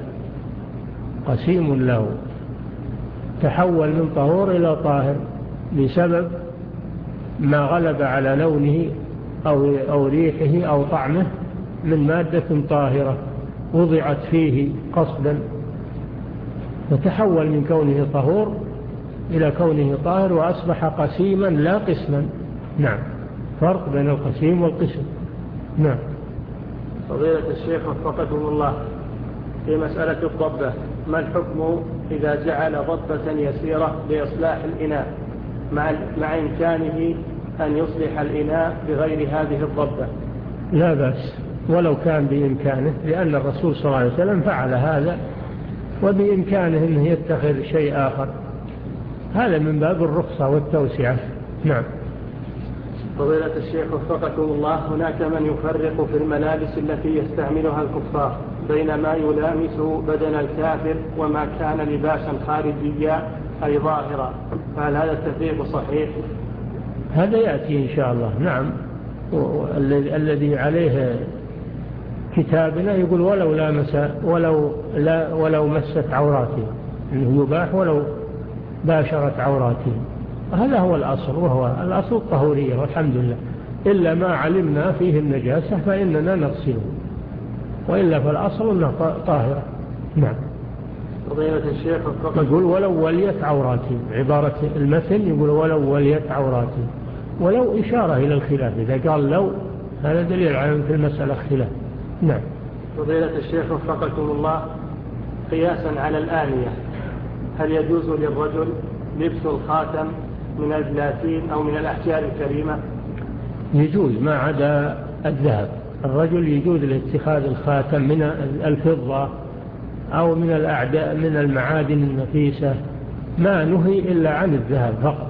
قسيم له، تحول من طهور إلى طاهر بسبب ما غلب على لونه أو, أو ريحه أو طعمه من مادة طاهرة وضعت فيه قصدا، فتحول من كونه طهور إلى كونه طاهر وأصبح قسيما لا قسما. نعم. فرق بين القسيم والقسم. نعم. فضيلة الشيخ وفقكم الله، في مسألة الضبة، ما الحكم إذا جعل ضبة يسيرة لإصلاح الإناء مع, مع إمكانه أن يصلح الإناء بغير هذه الضبة؟ لا بأس ولو كان بإمكانه، لأن الرسول صلى الله عليه وسلم فعل هذا، وبإمكانه أنه يتخذ شيء آخر، هذا من باب الرخصة والتوسعة. نعم. فضيلة الشيخ وفقكم الله، هناك من يفرق في الملابس التي يستعملها الكفار بين ما يلامس بدن الكافر وما كان لباسا خارجيا أي ظاهرا، فهل هذا التفريق صحيح؟ هذا يأتي إن شاء الله. نعم. الذي عليه كتابنا يقول ولو لامس ولو, لا ولو مست عوراته، إنه يباح ولو باشرت عوراته، هذا هو الأصل، وهو الأصل الطهورية والحمد لله، إلا ما علمنا فيه النجاسة فإننا نغسله، وإلا فالأصل أنه طاهرة. نعم. فضيلة الشيخ يقول ولو وليت عوراتي، عبارة المثل يقول ولو وليت عوراتي، ولو إشارة إلى الخلاف، إذا قال لو هذا دليل على في المسألة خلاف. نعم. فضيلة الشيخ وفقكم الله، قياسا على الآنية، هل يجوز للرجل لبس الخاتم من البلاتين أو من الأحجار الكريمة؟ يجوز ما عدا الذهب، الرجل يجوز لاتخاذ الخاتم من الفضة أو من الأعداء من المعادن النفيسة، ما نهي إلا عن الذهب فقط،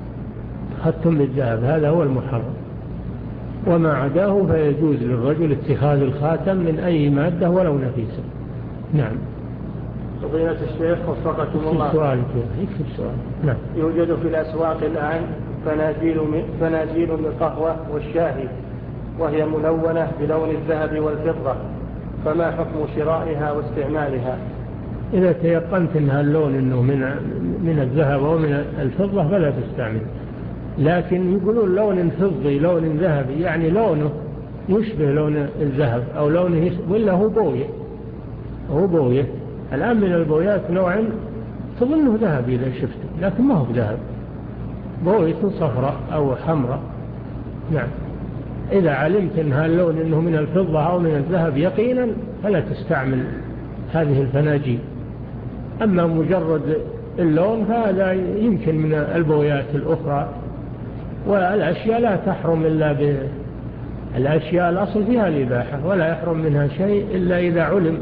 ختم بالذهب هذا هو المحرم، وما عداه فيجوز للرجل اتخاذ الخاتم من أي مادة ولو نفيسة. نعم. فضيلة الشيخ وفقكم الله، سؤالك يكتب سؤال. نعم. يوجد في الأسواق الآن فناجيل, فناجيل للقهوة والشاهي وهي ملونة بلون الذهب والفضة، فما حكم شرائها واستعمالها؟ إذا تيقنت أنها اللون إنه من من الذهب أو من الفضة فلا تستعمل، لكن يقولون لون فضي لون ذهبي يعني لونه يشبه لون الذهب أو لونه ولا هو بوية، هو بوية. الآن من البويات نوع تظنه ذهبي إذا شفته لكن ما هو ذهب، بوية صفراء أو حمراء. نعم. إذا علمت أنها اللون إنه من الفضة أو من الذهب يقينا فلا تستعمل هذه الفناجين. أما مجرد اللون فهذا يمكن من البويات الأخرى، والأشياء لا تحرم إلا بالأشياء الأصل فيها الإباحة، ولا يحرم منها شيء إلا إذا علم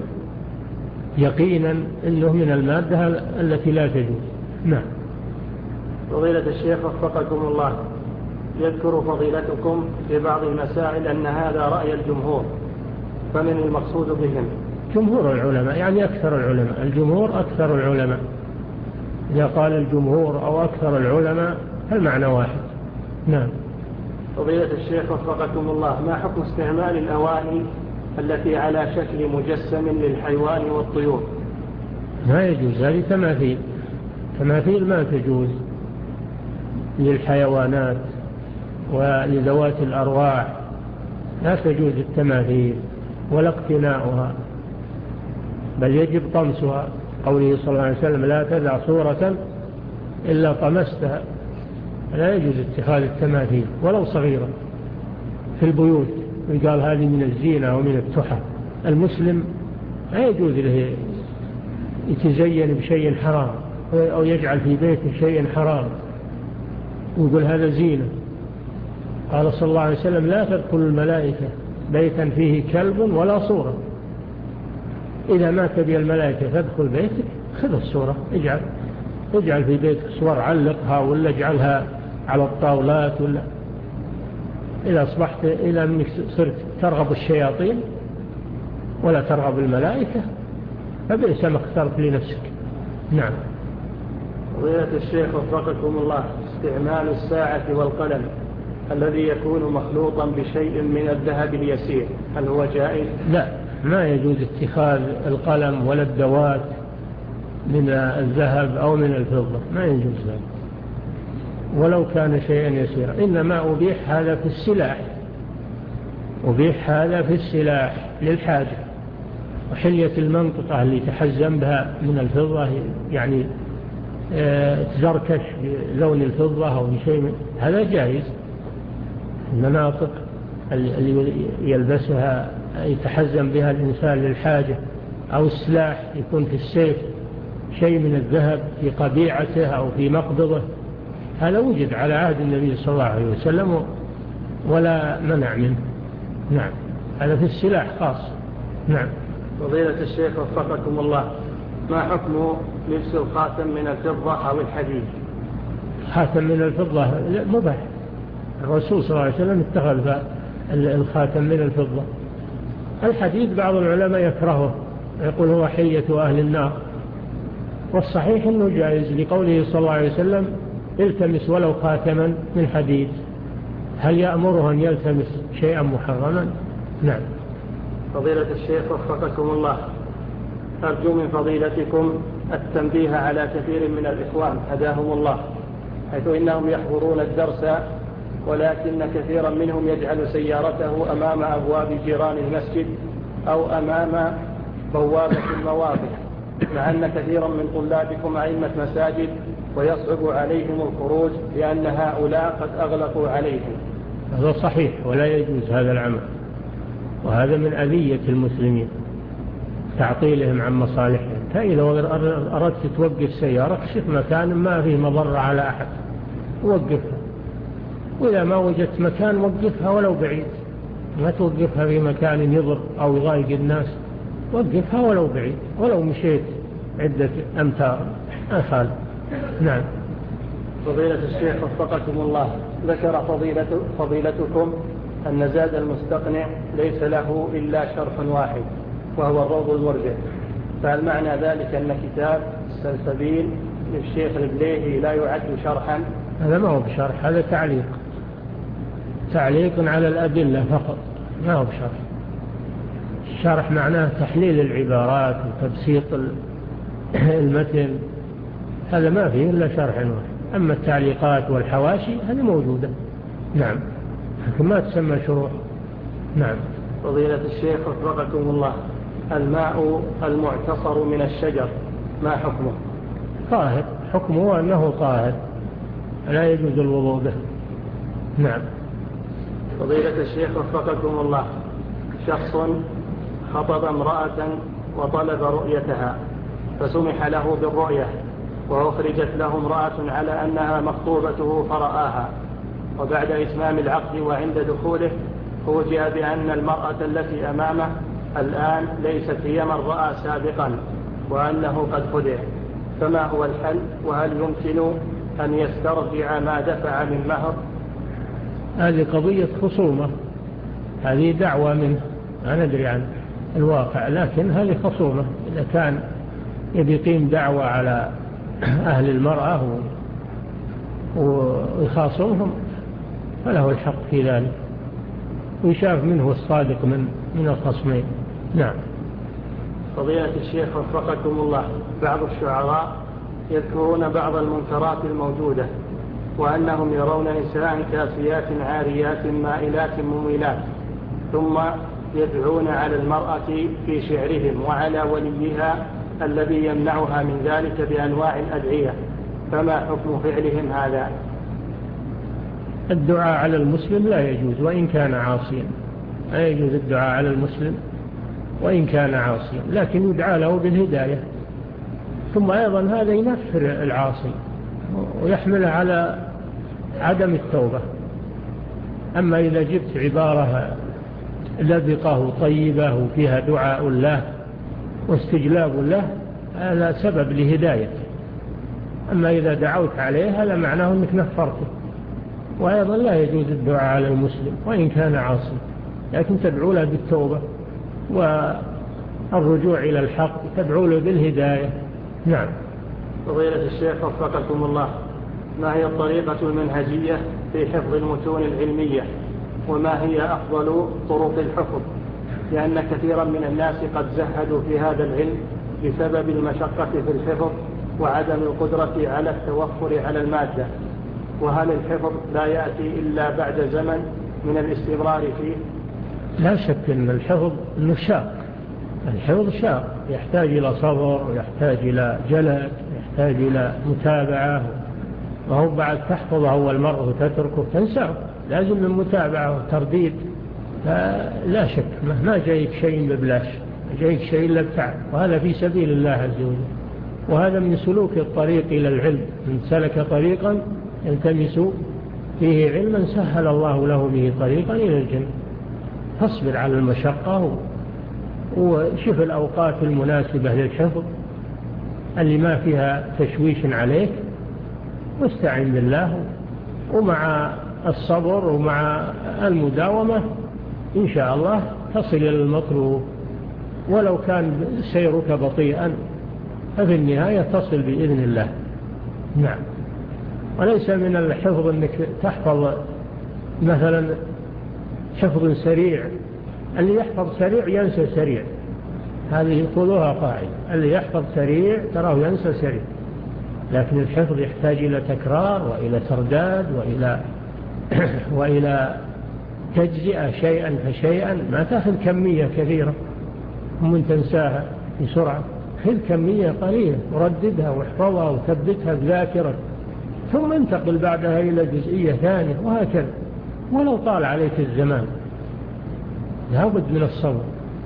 يقينا إنه من المادة التي لا تجوز. نعم. فضيلة الشيخ وفقكم الله، يذكر فضيلتكم في بعض المسائل أن هذا رأي الجمهور، فمن المقصود بهم؟ جمهور العلماء يعني أكثر العلماء، الجمهور أكثر العلماء، إذا قال الجمهور أو أكثر العلماء فالمعنى واحد. نعم. فضيلة الشيخ وفقكم الله، ما حكم استعمال الأواني التي على شكل مجسم للحيوان والطيور؟ ما يجوز، هذه تماثيل، تماثيل ما تجوز للحيوانات ولذوات الأرواح، لا تجوز التماثيل ولا اقتناؤها، بل يجب طمسها، قوله صلى الله عليه وسلم لا تدع صورة إلا طمستها، لا يجوز اتخاذ التماثيل ولو صغيرة في البيوت، وقال هذه من الزينة ومن التحف. المسلم لا يجوز له يتزين بشيء حرام أو يجعل في بيته شيء حرام ويقول هذا زينة، قال صلى الله عليه وسلم لا تدخل الملائكة بيتا فيه كلب ولا صورة. إذا ما تبي الملائكة تدخل بيتك خذ الصورة، اجعل اجعل في بيتك صور، علقها ولا اجعلها على الطاولات، ولا إذا أصبحت إلى أنك صرت ترغب الشياطين ولا ترغب الملائكة فبئس ما اخترت لنفسك. نعم. فضيلة الشيخ وفقكم الله، استعمال الساعة والقلم الذي يكون مخلوطا بشيء من الذهب اليسير هل هو جائز؟ لا، ما يجوز اتخاذ القلم ولا الدوات من الذهب أو من الفضة، ما يجوز ذلك ولو كان شيئا يسيرا. إنما أبيح هذا في السلاح، أبيح هذا في السلاح للحاجة. وحلية المنطقة اللي تحزم بها من الفضة يعني تزركش بلون الفضة أو شيء، هذا جائز. المناطق اللي يلبسها يتحزم بها الإنسان للحاجة، أو السلاح يكون في السيف شيء من الذهب في قبيعته أو في مقبضه، هذا وجد على عهد النبي صلى الله عليه وسلم ولا منع منه. نعم، هذا في السلاح خاص. نعم. فضيلة الشيخ وفقكم الله، ما حكم لبس الخاتم من الفضة أو الحديد؟ خاتم من الفضة مباح، الرسول صلى الله عليه وسلم اتخذ الخاتم من الفضة. الحديد بعض العلماء يكرهه، يقول هو حلية أهل النار، والصحيح أنه جائز لقوله صلى الله عليه وسلم التمس ولو خاتما من حديد. هل يأمره أن يلتمس شيئا محرما؟ نعم. فضيلة الشيخ وفقكم الله، أرجو من فضيلتكم التنبيه على كثير من الإخوان هداهم الله، حيث إنهم يحضرون الدرس ولكن كثيرا منهم يجعل سيارته أمام أبواب جيران المسجد أو أمام بوابة المواقف، مع أن كثيرا من طلابكم أئمة مساجد ويصعب عليهم الخروج لأن هؤلاء قد أغلقوا عليهم. هذا صحيح ولا يجوز هذا العمل، وهذا من أذية المسلمين تعطيلهم عن مصالحهم. فإذا أردت توقف سيارة اكشف مكان ما فيه مضرة على أحد ووقفها، وإذا ما وجدت مكان وقفها ولو بعيد، ما توقفها في مكان يضر أو يضايق الناس، وقفها ولو بعيد ولو مشيت عدة أمتار أخال. نعم. فضيلة الشيخ وفقكم الله، ذكر فضيلة فضيلتكم أن زاد المستقنع ليس له إلا شرح واحد وهو الروض المرجع، فهل معنى ذلك أن كتاب السلسبيل للشيخ البليهي لا يعد شرحا؟ هذا ما هو بشرح، هذا تعليق، تعليق على الأدلة فقط، ما هو بشرح. الشرح معناه تحليل العبارات وتبسيط المتن، هذا ما فيه إلا شرح واحد. أما التعليقات والحواشي هذه موجودة. نعم، لكن ما تسمى شروح. نعم. فضيلة الشيخ وفقكم الله، الماء المعتصر من الشجر ما حكمه؟ طاهر، حكمه أنه طاهر لا يجوز الوضوء به. نعم. فضيلة الشيخ وفقكم الله، شخص خطب امرأة وطلب رؤيتها فسمح له بالرؤية وأخرجت له امرأة على أنها مخطوبته فرآها، وبعد إتمام العقد وعند دخوله فوجئ بأن المرأة التي أمامه الآن ليست هي من رأى سابقا وأنه قد خدع، فما هو الحل؟ وهل يمكن أن يسترجع ما دفع من مهر؟ هذه قضية خصومة، هذه دعوة منه، ما ندري عن الواقع، لكن هذه خصومة. إذا كان يبي يقيم دعوة على أهل المرأة ويخاصمهم فله الحق في ذلك، ويشاف منه الصادق من من الخصمين. نعم. فضيلة الشيخ وفقكم الله، بعض الشعراء يذكرون بعض المنكرات الموجودة وأنهم يرون نساء كاسيات عاريات مائلات مميلات، ثم يدعون على المرأة في شعرهم وعلى وليها الذي يمنعها من ذلك بأنواع الأدعية، فما حكم فعلهم هذا؟ الدعاء على المسلم لا يجوز وإن كان عاصيا، لا يجوز الدعاء على المسلم وإن كان عاصيا، لكن يدعى له بالهداية. ثم أيضا هذا ينفر العاصي ويحمله على عدم التوبة، أما إذا جبت عبارة لبقة طيبة وفيها دعاء الله واستجلاب له هذا سبب لهدايته. أما إذا دعوت عليه هذا معناه أنك نفرته. وأيضا لا يجوز الدعاء على المسلم وإن كان عاصي، لكن تدعو له بالتوبة والرجوع إلى الحق، تدعو له بالهداية. نعم. فضيلة الشيخ وفقكم الله، ما هي الطريقة المنهجية في حفظ المتون العلمية، وما هي أفضل طرق الحفظ؟ لأن كثيرا من الناس قد زهدوا في هذا العلم بسبب المشقة في الحفظ وعدم القدرة على التوفر على المادة، وهل الحفظ لا يأتي إلا بعد زمن من الاستمرار فيه؟ لا شك أن الحفظ أنه شاق، الحفظ شاق، يحتاج إلى صبر ويحتاج إلى جلد ويحتاج إلى متابعة، وهو بعد تحفظ أول مرة وتتركه تنساه، لازم من متابعة وترديد. لا شك ما جايك شيء ببلاش، جايك شيء إلا بتعب، وهذا في سبيل الله عز وجل، وهذا من سلوك الطريق إلى العلم. من سلك طريقا يلتمس فيه علما سهل الله له به طريقا إلى الجنة. تصبر على المشقة وشوف الأوقات المناسبة للحفظ اللي ما فيها تشويش عليك، واستعين بالله، ومع الصبر ومع المداومة إن شاء الله تصل إلى المطلوب، ولو كان سيرك بطيئا ففي النهاية تصل بإذن الله. نعم. وليس من الحفظ أنك تحفظ مثلا حفظ سريع، اللي يحفظ سريع ينسى سريع، هذه خذوها قاعدة، اللي يحفظ سريع تراه ينسى سريع. لكن الحفظ يحتاج إلى تكرار وإلى ترداد وإلى وإلى تجزئة شيئا فشيئا، ما تأخذ كمية كثيرة ومن تنساها بسرعة، خذ كمية قليلة ورددها واحفظها وثبتها بذاكرة، ثم انتقل بعدها إلى جزئية ثانية، وهكذا ولو طال عليك الزمان. لابد من الصبر.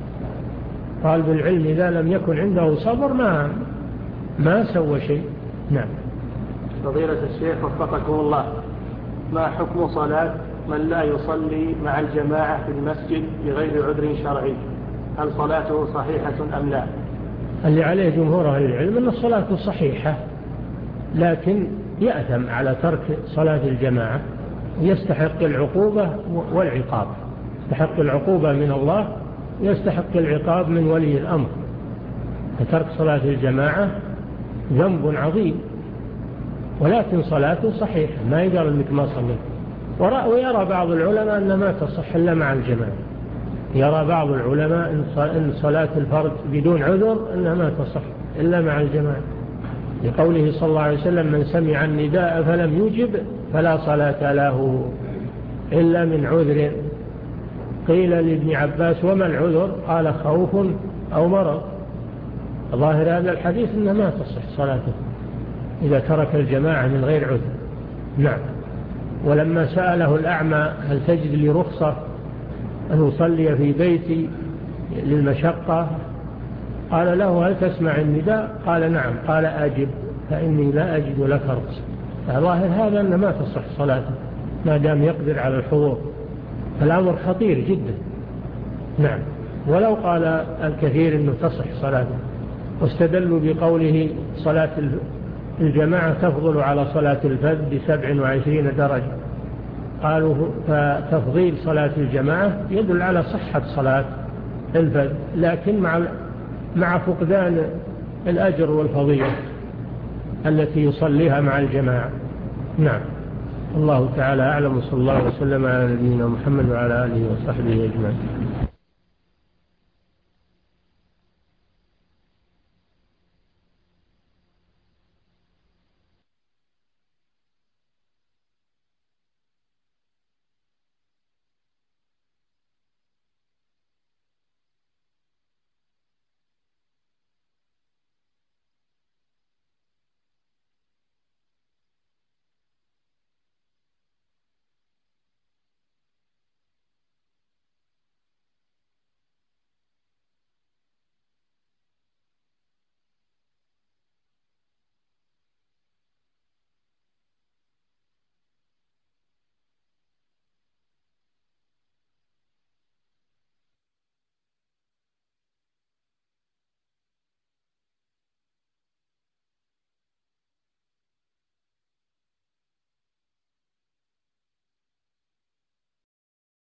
طالب العلم إذا لم يكن عنده صبر ما ما سوى شيء. نعم. فضيلة الشيخ وفقكم الله، ما حكم صلاة من لا يصلي مع الجماعة في المسجد بغير عذر شرعي؟ هل صلاته صحيحة أم لا؟ اللي عليه جمهور أهل العلم أن الصلاة صحيحة، لكن يأثم على ترك صلاة الجماعة، يستحق العقوبة والعقاب، يستحق العقوبة من الله ويستحق العقاب من ولي الأمر. فترك صلاة الجماعة ذنب عظيم، ولكن صلاته صحيحة، ما يقال أنك ما صليت. ويرى بعض العلماء أن ما تصح إلا مع الجماعة، يرى بعض العلماء أن صلاة الفرد بدون عذر أنها ما تصح إلا مع الجماعة، لقوله صلى الله عليه وسلم: من سمع النداء فلم يجب فلا صلاة له إلا من عذر. قيل لابن عباس: وما العذر؟ قال: خوف أو مرض. ظاهر هذا الحديث أنه ما تصح صلاته إذا ترك الجماعة من غير عذر. نعم. ولما سأله الأعمى: هل تجد لي رخصة أن أصلي في بيتي للمشقة؟ قال له: هل تسمع النداء؟ قال: نعم. قال: أجب فإني لا أجد لك رخصة. فظاهر هذا أن ما تصح صلاته ما دام يقدر على الحضور، فالأمر خطير جدا. نعم. ولو قال الكثير أنه تصح صلاته، واستدلوا بقوله: صلاة الجماعة تفضل على صلاة الفذ بسبع وعشرين درجة. قالوا فتفضيل صلاة الجماعة يدل على صحة صلاة الفذ، لكن مع مع فقدان الأجر والفضيلة التي يصليها مع الجماعة. نعم. الله تعالى أعلم، صلى الله وسلم على نبينا محمد وعلى آله وصحبه أجمعين.